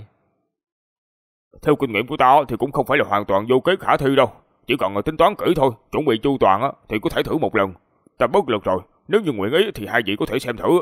Theo kinh nghiệm của ta thì cũng không phải là hoàn toàn vô kế khả thi đâu. Chỉ cần tính toán kỹ thôi, chuẩn bị chu toàn thì có thể thử một lần. Ta bất lực rồi, nếu như nguyện ý thì hai vị có thể xem thử.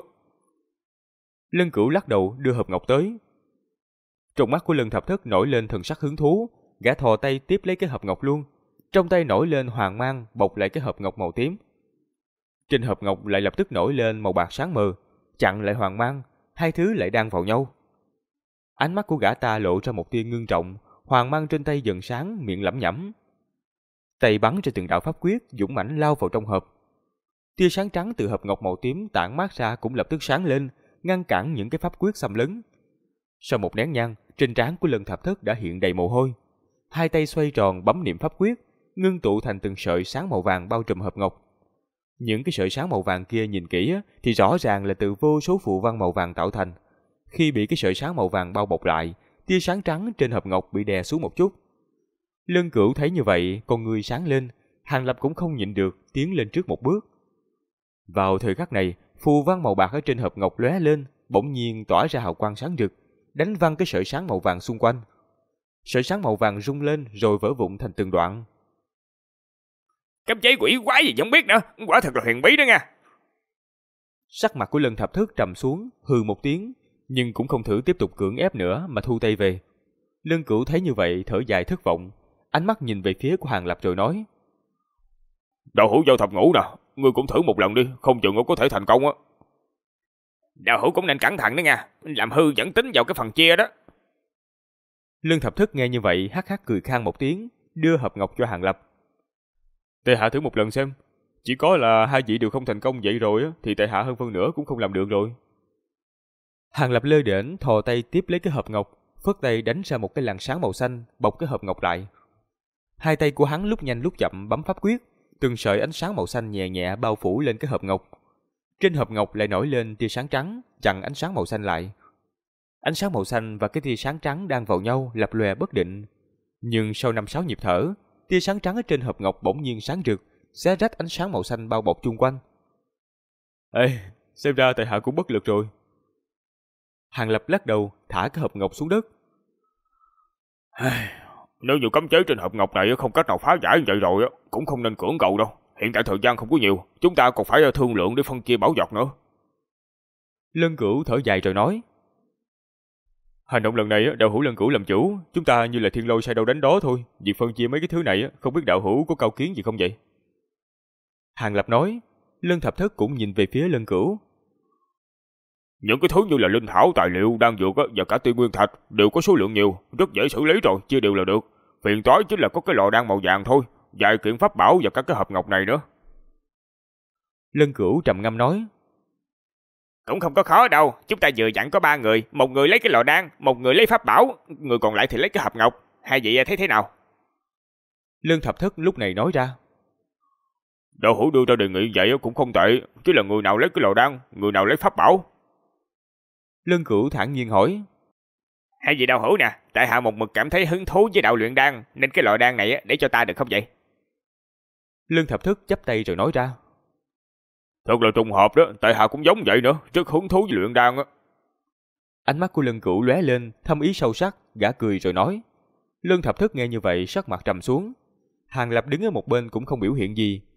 Lân Cửu lắc đầu đưa hộp ngọc tới. Trong mắt của Lân Thập Thất nổi lên thần sắc hứng thú, gã thò tay tiếp lấy cái hộp ngọc luôn. Trong tay nổi lên hoàng mang bọc lại cái hộp ngọc màu tím. Trên hộp ngọc lại lập tức nổi lên màu bạc sáng mờ, chặn lại hoàng mang, hai thứ lại đan vào nhau. Ánh mắt của gã ta lộ ra một tia ngưng trọng, hoàng mang trên tay dần sáng, miệng lẩm nhẩm. Tay bắn ra từng đạo pháp quyết, dũng mãnh lao vào trong hộp. Tia sáng trắng từ hộp ngọc màu tím tản mát ra cũng lập tức sáng lên, ngăn cản những cái pháp quyết xâm lấn. Sau một nén nhang, trên trán của Lân Thập Thất đã hiện đầy mồ hôi. Hai tay xoay tròn bấm niệm pháp quyết, ngưng tụ thành từng sợi sáng màu vàng bao trùm hộp ngọc. Những cái sợi sáng màu vàng kia nhìn kỹ thì rõ ràng là từ vô số phù văn màu vàng tạo thành. Khi bị cái sợi sáng màu vàng bao bọc lại, tia sáng trắng trên hộp ngọc bị đè xuống một chút. Lân Cửu thấy như vậy, con người sáng lên, Hàng Lập cũng không nhịn được, tiến lên trước một bước. Vào thời khắc này, phù văn màu bạc ở trên hộp ngọc lóe lên, bỗng nhiên tỏa ra hào quang sáng rực, đánh văng cái sợi sáng màu vàng xung quanh. Sợi sáng màu vàng rung lên rồi vỡ vụn thành từng đoạn. Cấm chế quỷ quái gì không biết nữa, quả thật là huyền bí đó nha. Sắc mặt của Lân Thập Thất trầm xuống, hừ một tiếng, nhưng cũng không thử tiếp tục cưỡng ép nữa mà thu tay về. Lân Cửu thấy như vậy thở dài thất vọng, ánh mắt nhìn về phía của Hàng Lập rồi nói: Đạo hữu Giao Thập Ngũ nè, ngươi cũng thử một lần đi, không chừng có thể thành công á. Đạo hữu cũng nên cẩn thận đó nha, làm hư vẫn tính vào cái phần chia đó. Lân Thập Thất nghe như vậy hắc hắc cười khan một tiếng, đưa hộp ngọc cho Hàng Lập. Tệ hạ thử một lần xem, chỉ có là hai vị đều không thành công vậy rồi thì tệ hạ hơn phân nửa cũng không làm được rồi. Hàng Lập lơ đễnh thò tay tiếp lấy cái hộp ngọc, phất tay đánh ra một cái làn sáng màu xanh bọc cái hộp ngọc lại. Hai tay của hắn lúc nhanh lúc chậm bấm pháp quyết, từng sợi ánh sáng màu xanh nhẹ nhẹ bao phủ lên cái hộp ngọc. Trên hộp ngọc lại nổi lên tia sáng trắng, chặn ánh sáng màu xanh lại. Ánh sáng màu xanh và cái tia sáng trắng đang vào nhau lập lòe bất định. Nhưng sau 5-6 nhịp thở, tia sáng trắng ở trên hộp ngọc bỗng nhiên sáng rực, xé rách ánh sáng màu xanh bao bọc chung quanh. Ê, xem ra tại hạ cũng bất lực rồi. Hàng Lập lắc đầu, thả cái hộp ngọc xuống đất. Nếu như cấm chế trên hộp ngọc này không cách nào phá giải vậy rồi cũng không nên cưỡng cầu đâu. Hiện tại thời gian không có nhiều, chúng ta còn phải thương lượng để phân chia bảo vật nữa. Lân Cửu thở dài rồi nói: Hành động lần này đạo hữu Lân Cửu làm chủ, chúng ta như là thiên lôi sai đâu đánh đó thôi. Việc phân chia mấy cái thứ này không biết đạo hữu có cao kiến gì không vậy? Hàng Lập nói. Lân Thập Thất cũng nhìn về phía Lân Cửu. Những cái thứ như là linh thảo, tài liệu, đan dược và cả tiên nguyên thạch đều có số lượng nhiều, rất dễ xử lý rồi, chia đều là được. Phiền toái chính là có cái lò đan màu vàng thôi, vài kiện pháp bảo và các cái hộp ngọc này nữa. Lân Cửu trầm ngâm nói: Cũng không có khó đâu, chúng ta vừa dặn có 3 người, một người lấy cái lò đan, một người lấy pháp bảo, người còn lại thì lấy cái hộp ngọc. Hai vị thấy thế nào? Lân Thập Thất lúc này nói ra: Đạo hữu đưa ra đề nghị vậy cũng không tệ, chứ là người nào lấy cái lò đan, người nào lấy pháp bảo. Lân Cửu thản nhiên hỏi: Hai vị đạo hữu nè, tại hạ một mực cảm thấy hứng thú với đạo luyện đan, nên cái lò đan này để cho ta được không vậy? Lân Thập Thất chắp tay rồi nói ra: Thật là trùng hợp đó, tại hạ cũng giống vậy nữa, rất hứng thú với luyện đan á. Ánh mắt của Lân Cửu lóe lên, thâm ý sâu sắc, gã cười rồi nói. Lân Thập Thất nghe như vậy sắc mặt trầm xuống. Hàng Lập đứng ở một bên cũng không biểu hiện gì,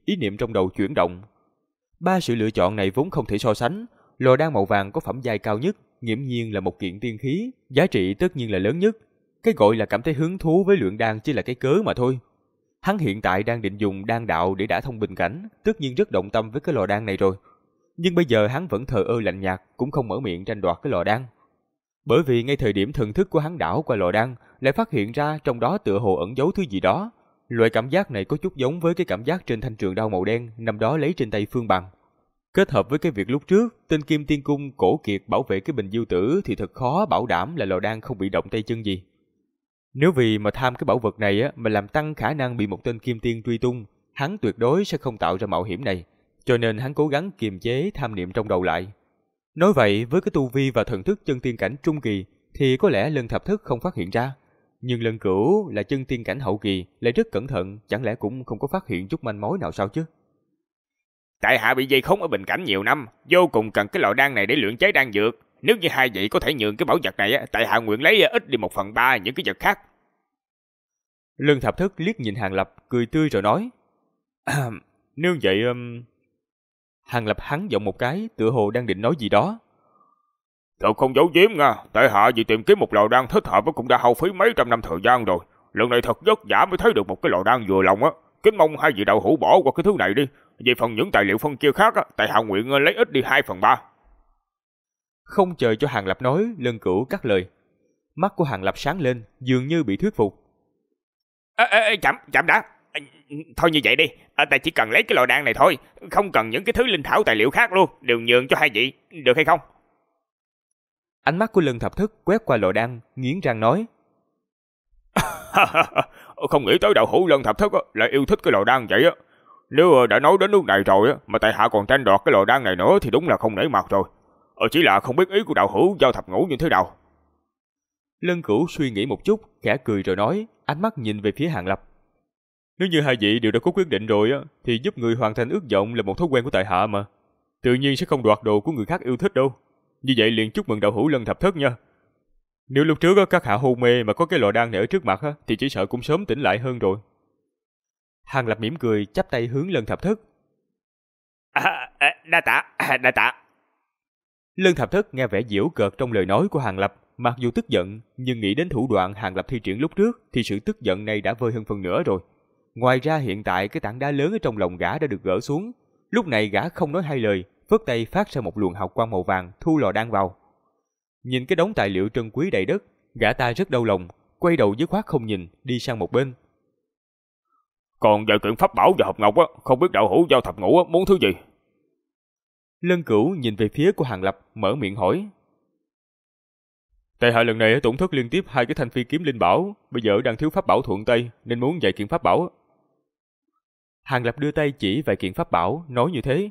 ý niệm trong đầu chuyển động. Ba sự lựa chọn này vốn không thể so sánh. Lò đan màu vàng có phẩm giai cao nhất, nghiễm nhiên là một kiện tiên khí, giá trị tất nhiên là lớn nhất. Cái gọi là cảm thấy hứng thú với luyện đan chỉ là cái cớ mà thôi. Hắn hiện tại đang định dùng đan đạo để đả thông bình cảnh, tất nhiên rất động tâm với cái lò đan này rồi. Nhưng bây giờ hắn vẫn thờ ơ lạnh nhạt, cũng không mở miệng tranh đoạt cái lò đan. Bởi vì ngay thời điểm thần thức của hắn đảo qua lò đan, lại phát hiện ra trong đó tựa hồ ẩn giấu thứ gì đó. Loại cảm giác này có chút giống với cái cảm giác trên thanh trường đao màu đen năm đó lấy trên tay Phương Bằng. Kết hợp với cái việc lúc trước, tên Kim Tiên Cung cổ kiệt bảo vệ cái bình diêu tử thì thật khó bảo đảm là lò đan không bị động tay chân gì. Nếu vì mà tham cái bảo vật này á, mà làm tăng khả năng bị một tên Kim Tiên truy tung, hắn tuyệt đối sẽ không tạo ra mạo hiểm này, cho nên hắn cố gắng kiềm chế tham niệm trong đầu lại. Nói vậy, với cái tu vi và thần thức chân tiên cảnh trung kỳ thì có lẽ Lân Thập Thức không phát hiện ra, nhưng Lân Cửu là chân tiên cảnh hậu kỳ lại rất cẩn thận, chẳng lẽ cũng không có phát hiện chút manh mối nào sao chứ? Tại hạ bị dây khốn ở bình cảnh nhiều năm, vô cùng cần cái lò đan này để luyện chế đan dược. Nếu như hai vị có thể nhường cái bảo vật này, tại hạ nguyện lấy ít đi 1/3 những cái vật khác. Lân Thập Thức liếc nhìn Hàng Lập, cười tươi rồi nói: Nếu vậy... Hàng Lập hắn giọng một cái, tựa hồ đang định nói gì đó. Thật không giấu giếm nha, tại hạ vì tìm kiếm một lò đan thích hợp cũng đã hao phí mấy trăm năm thời gian rồi. Lần này thật vất vả mới thấy được một cái lò đan vừa lòng á. Kính mong hai vị đạo hữu bỏ qua cái thứ này đi. Về phần những tài liệu phân chia khác á, tại hạ nguyện lấy ít đi 2/3. Không chờ cho Hàng Lập nói, Lân Cửu cắt lời. Mắt của Hàng Lập sáng lên, dường như bị thuyết phục. Chậm đã. Thôi như vậy đi, ta chỉ cần lấy cái lò đan này thôi, không cần những cái thứ linh thảo tài liệu khác luôn, đều nhường cho hai vị, được hay không? Ánh mắt của Lân Thập Thức quét qua lò đan, nghiến răng nói. Không nghĩ tới đạo hữu Lân Thập Thức lại yêu thích cái lò đan vậy á. Nếu đã nói đến nước này rồi mà tại hạ còn tranh đoạt cái lò đan này nữa thì đúng là không nể mặt rồi. Chỉ là không biết ý của đạo hữu Giao Thập Ngũ như thế nào. Lân Cửu suy nghĩ một chút, khẽ cười rồi nói, ánh mắt nhìn về phía Hàng Lập. Nếu như hai vị đều đã có quyết định rồi thì giúp người hoàn thành ước vọng là một thói quen của tại hạ mà. Tự nhiên sẽ không đoạt đồ của người khác yêu thích đâu. Như vậy liền chúc mừng đạo hữu Lân Thập Thất nha. Nếu lúc trước các hạ hôn mê mà có cái lò đan này ở trước mặt thì chỉ sợ cũng sớm tỉnh lại hơn rồi. Hàng Lập mỉm cười, chắp tay hướng Lân Thập Thất. Đa tạ. Lân Thập Thất nghe vẻ giễu cợt trong lời nói của Hàng Lập, mặc dù tức giận, nhưng nghĩ đến thủ đoạn Hàng Lập thi triển lúc trước thì sự tức giận này đã vơi hơn phần nửa rồi. Ngoài ra hiện tại cái tảng đá lớn ở trong lòng gã đã được gỡ xuống. Lúc này gã không nói hai lời, phất tay phát ra một luồng hào quang màu vàng thu lò đan vào. Nhìn cái đống tài liệu trân quý đầy đất, gã ta rất đau lòng, quay đầu dứt khoát không nhìn, đi sang một bên. Còn về kiện pháp bảo và hộp ngọc không biết đạo hữu Giao Thập Ngũ muốn thứ gì? Lân Cửu nhìn về phía của Hàng Lập, mở miệng hỏi. Tại hạ lần này tổn thất liên tiếp 2 cái thanh phi kiếm linh bảo, bây giờ đang thiếu pháp bảo thuận tay nên muốn vài kiện pháp bảo. Hàng Lập đưa tay chỉ vài kiện pháp bảo, nói như thế.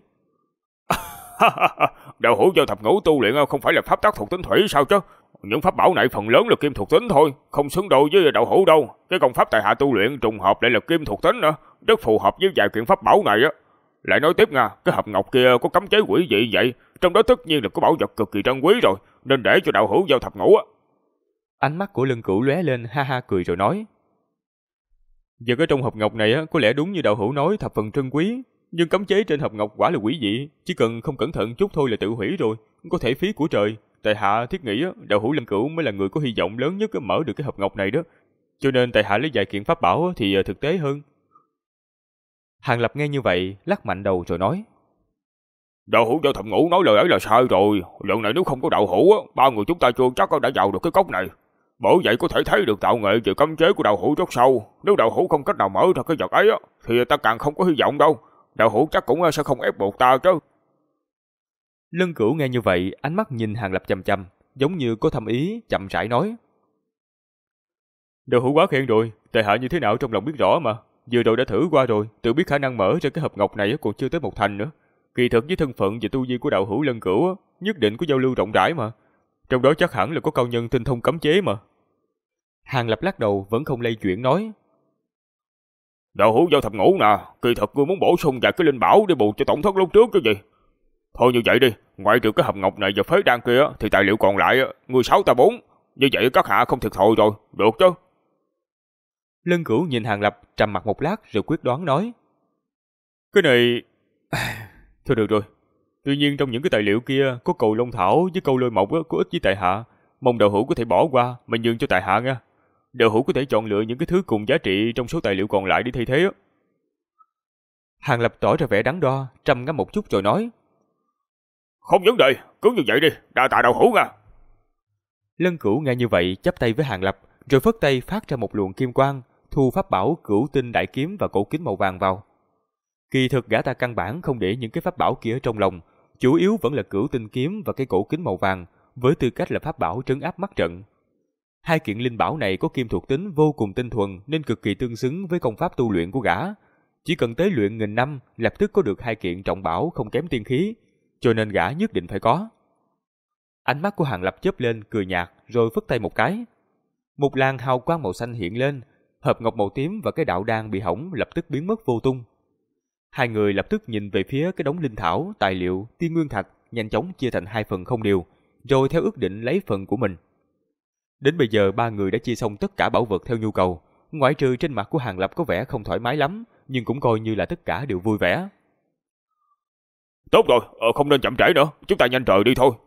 Đạo hữu Giao Thập Ngũ tu luyện không phải là pháp tắc thuộc tính thủy sao chứ? Những pháp bảo này phần lớn là kim thuộc tính thôi, không xứng đôi với đạo hữu đâu. Cái công pháp tại hạ tu luyện trùng hợp lại là kim thuộc tính nữa, rất phù hợp với vài kiện pháp bảo này á. Lại nói tiếp nha, cái hộp ngọc kia có cấm chế quỷ dị vậy, trong đó tất nhiên là có bảo vật cực kỳ trân quý rồi, nên để cho đạo hữu Giao Thập Ngũ á. Ánh mắt của Lân Cửu lóe lên, ha ha cười rồi nói. Vật ở trong hộp ngọc này có lẽ đúng như đạo hữu nói thập phần trân quý, nhưng cấm chế trên hộp ngọc quả là quỷ dị, chỉ cần không cẩn thận chút thôi là tự hủy rồi, có thể phí của trời. Tại hạ thiết nghĩ đạo hữu Lân Cửu mới là người có hy vọng lớn nhất mở được cái hộp ngọc này đó, cho nên tại hạ lấy vài kiện pháp bảo thì thực tế hơn. Hàng Lập nghe như vậy, lắc mạnh đầu rồi nói. Đạo hữu Giao Thập Ngũ nói lời ấy là sai rồi, lần này nếu không có đạo hữu ba người chúng ta chưa chắc đã vào được cái cốc này. Bởi vậy có thể thấy được tạo nghệ về cấm chế của đạo hữu rất sâu. Nếu đạo hữu không cách nào mở ra cái vật ấy thì ta càng không có hy vọng đâu. Đạo hữu chắc cũng sẽ không ép buộc ta chứ. Lân Cửu nghe như vậy, ánh mắt nhìn Hàng Lập chằm chằm, giống như có thâm ý, chậm rãi nói. Đạo hữu quá khen rồi, tại hạ như thế nào trong lòng biết rõ mà. Vừa rồi đã thử qua rồi, tự biết khả năng mở ra cái hộp ngọc này còn chưa tới 1 thành nữa. Kỳ thực với thân phận và tu vi của đạo hữu Lân Cửu nhất định có giao lưu rộng rãi mà. Trong đó chắc hẳn là có cao nhân tinh thông cấm chế mà. Hàng Lập lắc đầu vẫn không lay chuyển nói. Đạo hữu Giao Thập Ngũ nè, kỳ thực ngươi muốn bổ sung vài cái linh bảo để bù cho tổn thất lúc trước cái gì? Thôi như vậy đi, ngoại trừ cái hộp ngọc này và phế đan kia thì tài liệu còn lại ngươi 6 ta 4. Như vậy các hạ không thiệt thòi rồi, được chứ? Lân Cửu nhìn Hàng Lập trầm mặt một lát rồi quyết đoán nói. Cái này... Thôi được rồi. Tuy nhiên trong những cái tài liệu kia có cầu Long Thảo với câu Lôi Mộc có ích với tại hạ. Mong đạo hữu có thể bỏ qua mà nhường cho tại hạ nha. Đạo hữu có thể chọn lựa những cái thứ cùng giá trị trong số tài liệu còn lại để thay thế. Hàng Lập tỏ ra vẻ đắn đo, trầm ngâm một chút rồi nói. Không vấn đề, cứ như vậy đi, đa tạ đạo hữu nha. Lân Cửu nghe như vậy chắp tay với Hàng Lập, rồi phất tay phát ra một luồng kim quang, thu pháp bảo Cửu Tinh Đại Kiếm và cổ kính màu vàng vào. Kỳ thực gã ta căn bản không để những cái pháp bảo kia ở trong lòng, chủ yếu vẫn là Cửu Tinh Kiếm và cái cổ kính màu vàng, với tư cách là pháp bảo trấn áp mắt trận. Hai kiện linh bảo này có kim thuộc tính vô cùng tinh thuần nên cực kỳ tương xứng với công pháp tu luyện của gã. Chỉ cần tế luyện 1000 năm, lập tức có được hai kiện trọng bảo không kém tiên khí, cho nên gã nhất định phải có. Ánh mắt của Hàng Lập chớp lên, cười nhạt, rồi phất tay một cái. Một làn hào quang màu xanh hiện lên, hộp ngọc màu tím và cái đạo đan bị hỏng lập tức biến mất vô tung. Hai người lập tức nhìn về phía cái đống linh thảo, tài liệu, tiên nguyên thạch, nhanh chóng chia thành hai phần không đều, rồi theo ước định lấy phần của mình. Đến bây giờ ba người đã chia xong tất cả bảo vật theo nhu cầu, ngoại trừ trên mặt của Hàng Lập có vẻ không thoải mái lắm, nhưng cũng coi như là tất cả đều vui vẻ. Tốt rồi, không nên chậm trễ nữa, chúng ta nhanh trời đi thôi.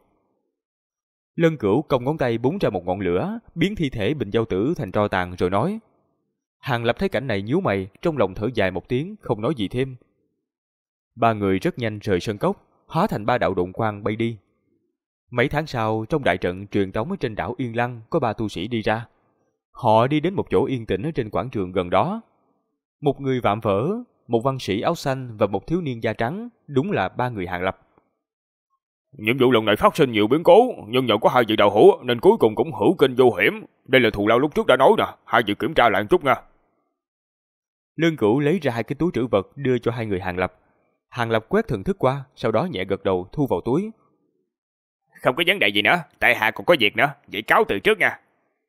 Lân Cửu cong ngón tay búng ra một ngọn lửa, biến thi thể Bình Giao Tử thành tro tàn rồi nói. Hàng Lập thấy cảnh này nhíu mày, trong lòng thở dài một tiếng, không nói gì thêm. Ba người rất nhanh rời sơn cốc, hóa thành ba đạo độn quang bay đi. Mấy tháng sau, trong đại trận truyền tống ở trên đảo Yên Lăng có ba tu sĩ đi ra. Họ đi đến một chỗ yên tĩnh ở trên quảng trường gần đó. Một người vạm vỡ, một văn sĩ áo xanh và một thiếu niên da trắng, đúng là ba người Hàng Lập. Nhiệm vụ lần này phát sinh nhiều biến cố, nhưng nhờ có hai vị đạo hữu nên cuối cùng cũng hữu kinh vô hiểm. Đây là thù lao lúc trước đã nói nè, hai vị kiểm tra lại một chút nha. Lương Cửu lấy ra hai cái túi trữ vật đưa cho hai người Hàng Lập. Hàng Lập quét thần thức qua, sau đó nhẹ gật đầu thu vào túi. Không có vấn đề gì nữa, tại hạ còn có việc nữa, vậy cáo từ trước nha.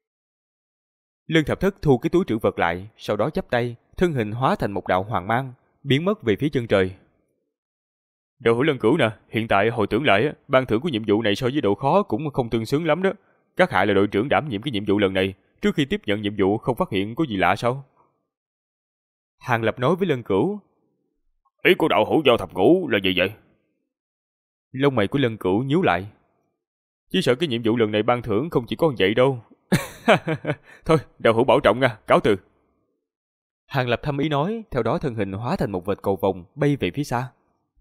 Lương Thập Thất thu cái túi trữ vật lại, sau đó chắp tay, thân hình hóa thành một đạo hoàng mang, biến mất về phía chân trời. Đạo hữu Lân Cửu nè, hiện tại hồi tưởng lại, ban thưởng của nhiệm vụ này so với độ khó cũng không tương xứng lắm đó. Các hạ là đội trưởng đảm nhiệm cái nhiệm vụ lần này, trước khi tiếp nhận nhiệm vụ không phát hiện có gì lạ sao? Hàng Lập nói với Lân Cửu. Ý của đạo hữu Do Thập Ngũ là gì vậy? Lông mày của Lân Cửu nhíu lại. Chỉ sợ cái nhiệm vụ lần này ban thưởng không chỉ có vậy đâu. Thôi, đạo hữu bảo trọng nha, cáo từ. Hàng Lập thâm ý nói, theo đó thân hình hóa thành một vệt cầu vồng bay về phía xa.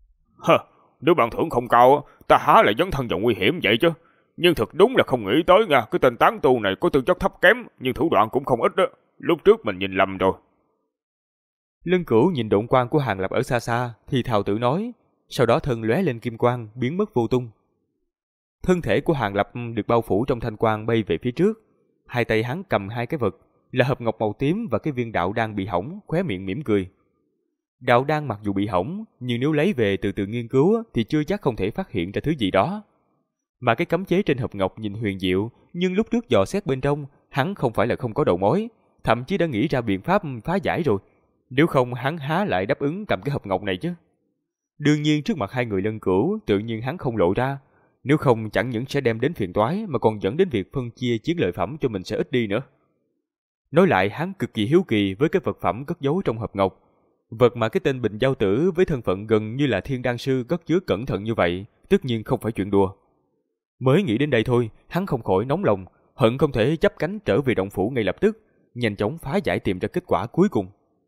Nếu ban thưởng không cao, ta há lại dấn thân vào nguy hiểm vậy chứ. Nhưng thật đúng là không nghĩ tới nha, cái tên tán tu này có tư chất thấp kém, nhưng thủ đoạn cũng không ít đó. Lúc trước mình nhìn lầm rồi. Lân Cửu nhìn độn quang của Hàng Lập ở xa xa, thì thào tự nói, sau đó thân lóe lên kim quang, biến mất vô tung. Thân thể của Hàng Lập được bao phủ trong thanh quang bay về phía trước. Hai tay hắn cầm hai cái vật, là hộp ngọc màu tím và cái viên đạo đan bị hỏng, khóe miệng mỉm cười. Đạo đan mặc dù bị hỏng, nhưng nếu lấy về từ từ nghiên cứu thì chưa chắc không thể phát hiện ra thứ gì đó. Mà cái cấm chế trên hộp ngọc nhìn huyền diệu, nhưng lúc trước dò xét bên trong, hắn không phải là không có đầu mối, thậm chí đã nghĩ ra biện pháp phá giải rồi. Nếu không hắn há lại đáp ứng cầm cái hộp ngọc này chứ. Đương nhiên trước mặt hai người Lân Cửu, tự nhiên hắn không lộ ra. Nếu không chẳng những sẽ đem đến phiền toái mà còn dẫn đến việc phân chia chiến lợi phẩm cho mình sẽ ít đi nữa. Nói lại hắn cực kỳ hiếu kỳ với cái vật phẩm cất giấu trong hộp ngọc. Vật mà cái tên Bình Giao Tử với thân phận gần như là thiên đan sư cất chứa cẩn thận như vậy, tất nhiên không phải chuyện đùa. Mới nghĩ đến đây thôi, hắn không khỏi nóng lòng, hận không thể chắp cánh trở về động phủ ngay lập tức, nhanh chóng phá giải tìm ra kết quả cuối cùng.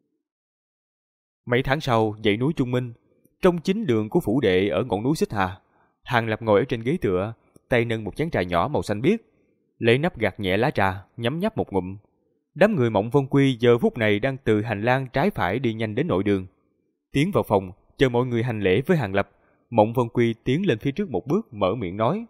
Mấy tháng sau, dãy núi Trung Minh, trong chính đường của phủ đệ ở ngọn núi Xích Hà, Hàng Lập ngồi ở trên ghế tựa, tay nâng một chén trà nhỏ màu xanh biếc, lấy nắp gạt nhẹ lá trà, nhấm nháp một ngụm. Đám người Mộng Vân Quy giờ phút này đang từ hành lang trái phải đi nhanh đến nội đường. Tiến vào phòng, chờ mọi người hành lễ với Hàng Lập, Mộng Vân Quy tiến lên phía trước một bước, mở miệng nói: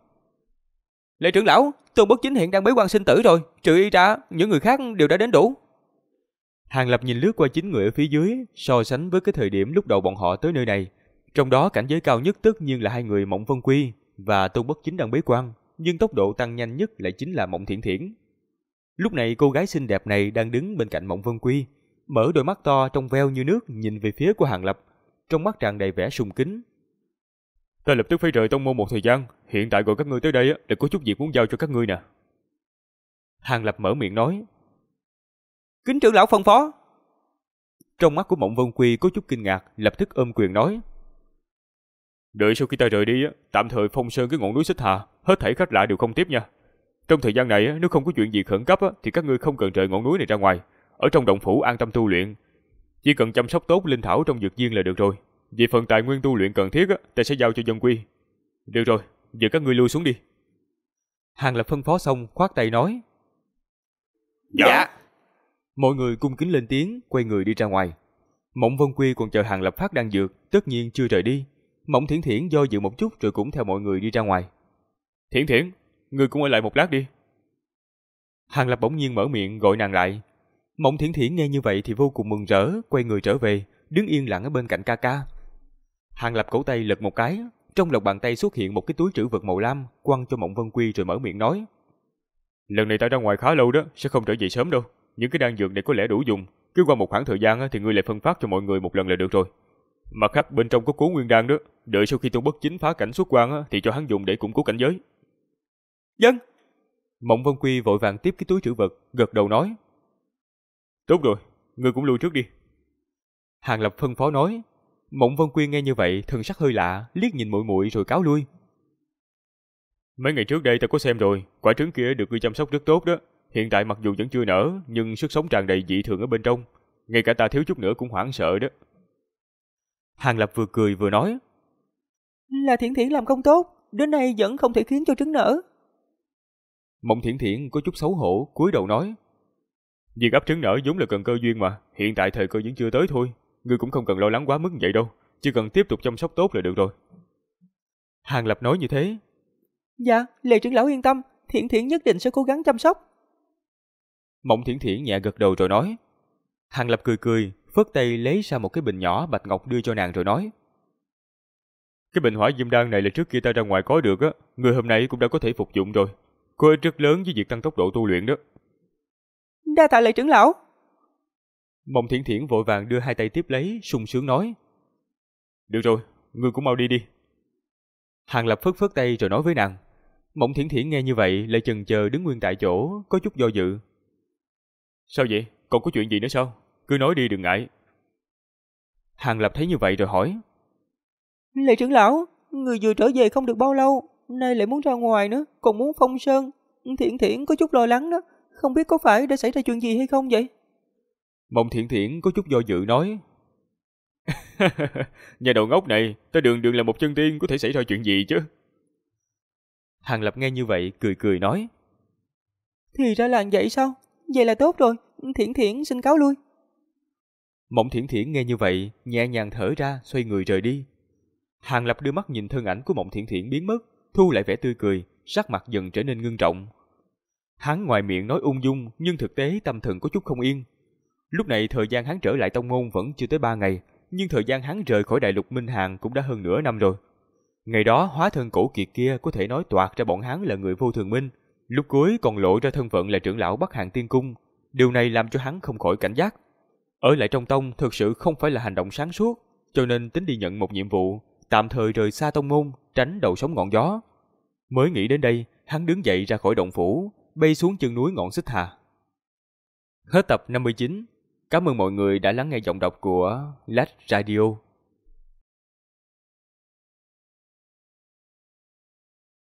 "Lệ trưởng lão, Tôn Bất Chính hiện đang bế quan sinh tử rồi, trừ y ra, những người khác đều đã đến đủ." Hàng Lập nhìn lướt qua 9 người ở phía dưới, so sánh với cái thời điểm lúc đầu bọn họ tới nơi này, trong đó cảnh giới cao nhất tất nhiên là hai người Mộng Vân Quy và Tôn Bất Chính đang bế quan, nhưng tốc độ tăng nhanh nhất lại chính là Mộng Thiển Thiển. Lúc này cô gái xinh đẹp này đang đứng bên cạnh Mộng Vân Quy, mở đôi mắt to trong veo như nước nhìn về phía của Hàng Lập, trong mắt tràn đầy vẻ sùng kính. "Ta lập tức phải rời tông môn một thời gian, hiện tại gọi các ngươi tới đây để có chút việc muốn giao cho các ngươi nè." Hàng Lập mở miệng nói. "Kính trưởng lão phân phó." Trong mắt của Mộng Vân Quy có chút kinh ngạc, lập tức ôm quyền nói: Đợi sau khi ta rời đi, tạm thời phong sơn cái ngọn núi Xích Hà, hết thảy khách lạ đều không tiếp nha. Trong thời gian này, nếu không có chuyện gì khẩn cấp thì các ngươi không cần rời ngọn núi này ra ngoài, ở trong động phủ an tâm tu luyện. Chỉ cần chăm sóc tốt linh thảo trong dược viên là được rồi. Về phần tài nguyên tu luyện cần thiết, ta sẽ giao cho Dân Quy. Được rồi, giờ các ngươi lui xuống đi. Hàng Lập phân phó xong, khoát tay nói: Dạ. Mọi người cung kính lên tiếng, quay người đi ra ngoài. Mộng Vân Quy còn chờ Hàng Lập phát đan dược, tất nhiên chưa rời đi. Mộng Thiển Thiển do dự một chút rồi cũng theo mọi người đi ra ngoài. Thiển Thiển, ngươi cũng ở lại một lát đi. Hàng Lập bỗng nhiên mở miệng gọi nàng lại. Mộng Thiển Thiển nghe như vậy thì vô cùng mừng rỡ, quay người trở về, đứng yên lặng ở bên cạnh ca ca. Hàng Lập cổ tay lật một cái, trong lòng bàn tay xuất hiện một cái túi trữ vật màu lam, quăng cho Mộng Vân Quy rồi mở miệng nói: Lần này ta ra ngoài khá lâu đó, sẽ không trở về sớm đâu. Những cái đan dược này có lẽ đủ dùng, cứ qua một khoảng thời gian thì ngươi lại phân phát cho mọi người một lần là được rồi. Mặt khác bên trong có Cố Nguyên đan đó, đợi sau khi Tôn Bất Chính phá cảnh xuất quan thì cho hắn dùng để củng cố cảnh giới. Dân. Mộng Vân Quy vội vàng tiếp cái túi trữ vật, gật đầu nói: Tốt rồi, ngươi cũng lui trước đi. Hàng Lập phân phó nói. Mộng Vân Quy nghe như vậy, thần sắc hơi lạ, liếc nhìn muội muội rồi cáo lui. Mấy ngày trước đây ta có xem rồi, quả trứng kia được ngươi chăm sóc rất tốt đó. Hiện tại mặc dù vẫn chưa nở, nhưng sức sống tràn đầy dị thường ở bên trong. Ngay cả ta thiếu chút nữa cũng hoảng sợ đó. Hàng Lập vừa cười vừa nói: Là Thiển Thiển làm không tốt, đến nay vẫn không thể khiến cho trứng nở. Mộng Thiển Thiển có chút xấu hổ, cúi đầu nói: Việc ấp trứng nở vốn là cần cơ duyên mà, hiện tại thời cơ vẫn chưa tới thôi. Ngươi cũng không cần lo lắng quá mức vậy đâu, chỉ cần tiếp tục chăm sóc tốt là được rồi. Hàng Lập nói như thế. Dạ, Lệ trưởng lão yên tâm, Thiển Thiển nhất định sẽ cố gắng chăm sóc. Mộng Thiển Thiển nhẹ gật đầu rồi nói. Hàng Lập cười cười, phất tay lấy ra một cái bình nhỏ bạch ngọc đưa cho nàng rồi nói: Cái bình hỏa diêm đan này là trước kia ta ra ngoài có được á, người hôm nay cũng đã có thể phục dụng rồi, có ích rất lớn với việc tăng tốc độ tu luyện đó. Đa tạ Lệ trưởng lão. Mộng Thiển Thiển vội vàng đưa hai tay tiếp lấy, sung sướng nói: Được rồi, ngươi cũng mau đi đi. Hàng Lập phất phất tay rồi nói với nàng. Mộng Thiển Thiển nghe như vậy lại chần chờ đứng nguyên tại chỗ, có chút do dự. Sao vậy? Còn có chuyện gì nữa sao? Cứ nói đi đừng ngại. Hàng Lập thấy như vậy rồi hỏi: Lệ trưởng lão, người vừa trở về không được bao lâu, nay lại muốn ra ngoài nữa, còn muốn phong sơn. Thiển Thiển có chút lo lắng đó, không biết có phải đã xảy ra chuyện gì hay không vậy? Mộng Thiển Thiển có chút do dự nói: Nhà đầu ngốc này, ta đường đường là một chân tiên, có thể xảy ra chuyện gì chứ? Hàng Lập nghe như vậy cười cười nói: Thì ra là vậy sao? Vậy là tốt rồi, Thiển Thiển xin cáo lui. Mộng Thiển Thiển nghe như vậy, nhẹ nhàng thở ra, xoay người rời đi. Hàng Lập đưa mắt nhìn thân ảnh của Mộng Thiển Thiển biến mất, thu lại vẻ tươi cười, sắc mặt dần trở nên ngưng trọng. Hắn ngoài miệng nói ung dung, nhưng thực tế tâm thần có chút không yên. Lúc này thời gian hắn trở lại tông môn vẫn chưa tới 3 ngày, nhưng thời gian hắn rời khỏi đại lục Minh Hàn cũng đã hơn nửa năm rồi. Ngày đó hóa thân cổ kiệt kia có thể nói toạc ra bọn hắn là người vô thường minh, lúc cuối còn lộ ra thân phận là trưởng lão Bắc Hàn Tiên Cung. Điều này làm cho hắn không khỏi cảnh giác. Ở lại trong tông thực sự không phải là hành động sáng suốt, cho nên tính đi nhận một nhiệm vụ, tạm thời rời xa tông môn, tránh đầu sóng ngọn gió. Mới nghĩ đến đây, hắn đứng dậy ra khỏi động phủ, bay xuống chân núi ngọn Xích Hà. Hết tập 59. Cảm ơn mọi người đã lắng nghe giọng đọc của Lách Radio.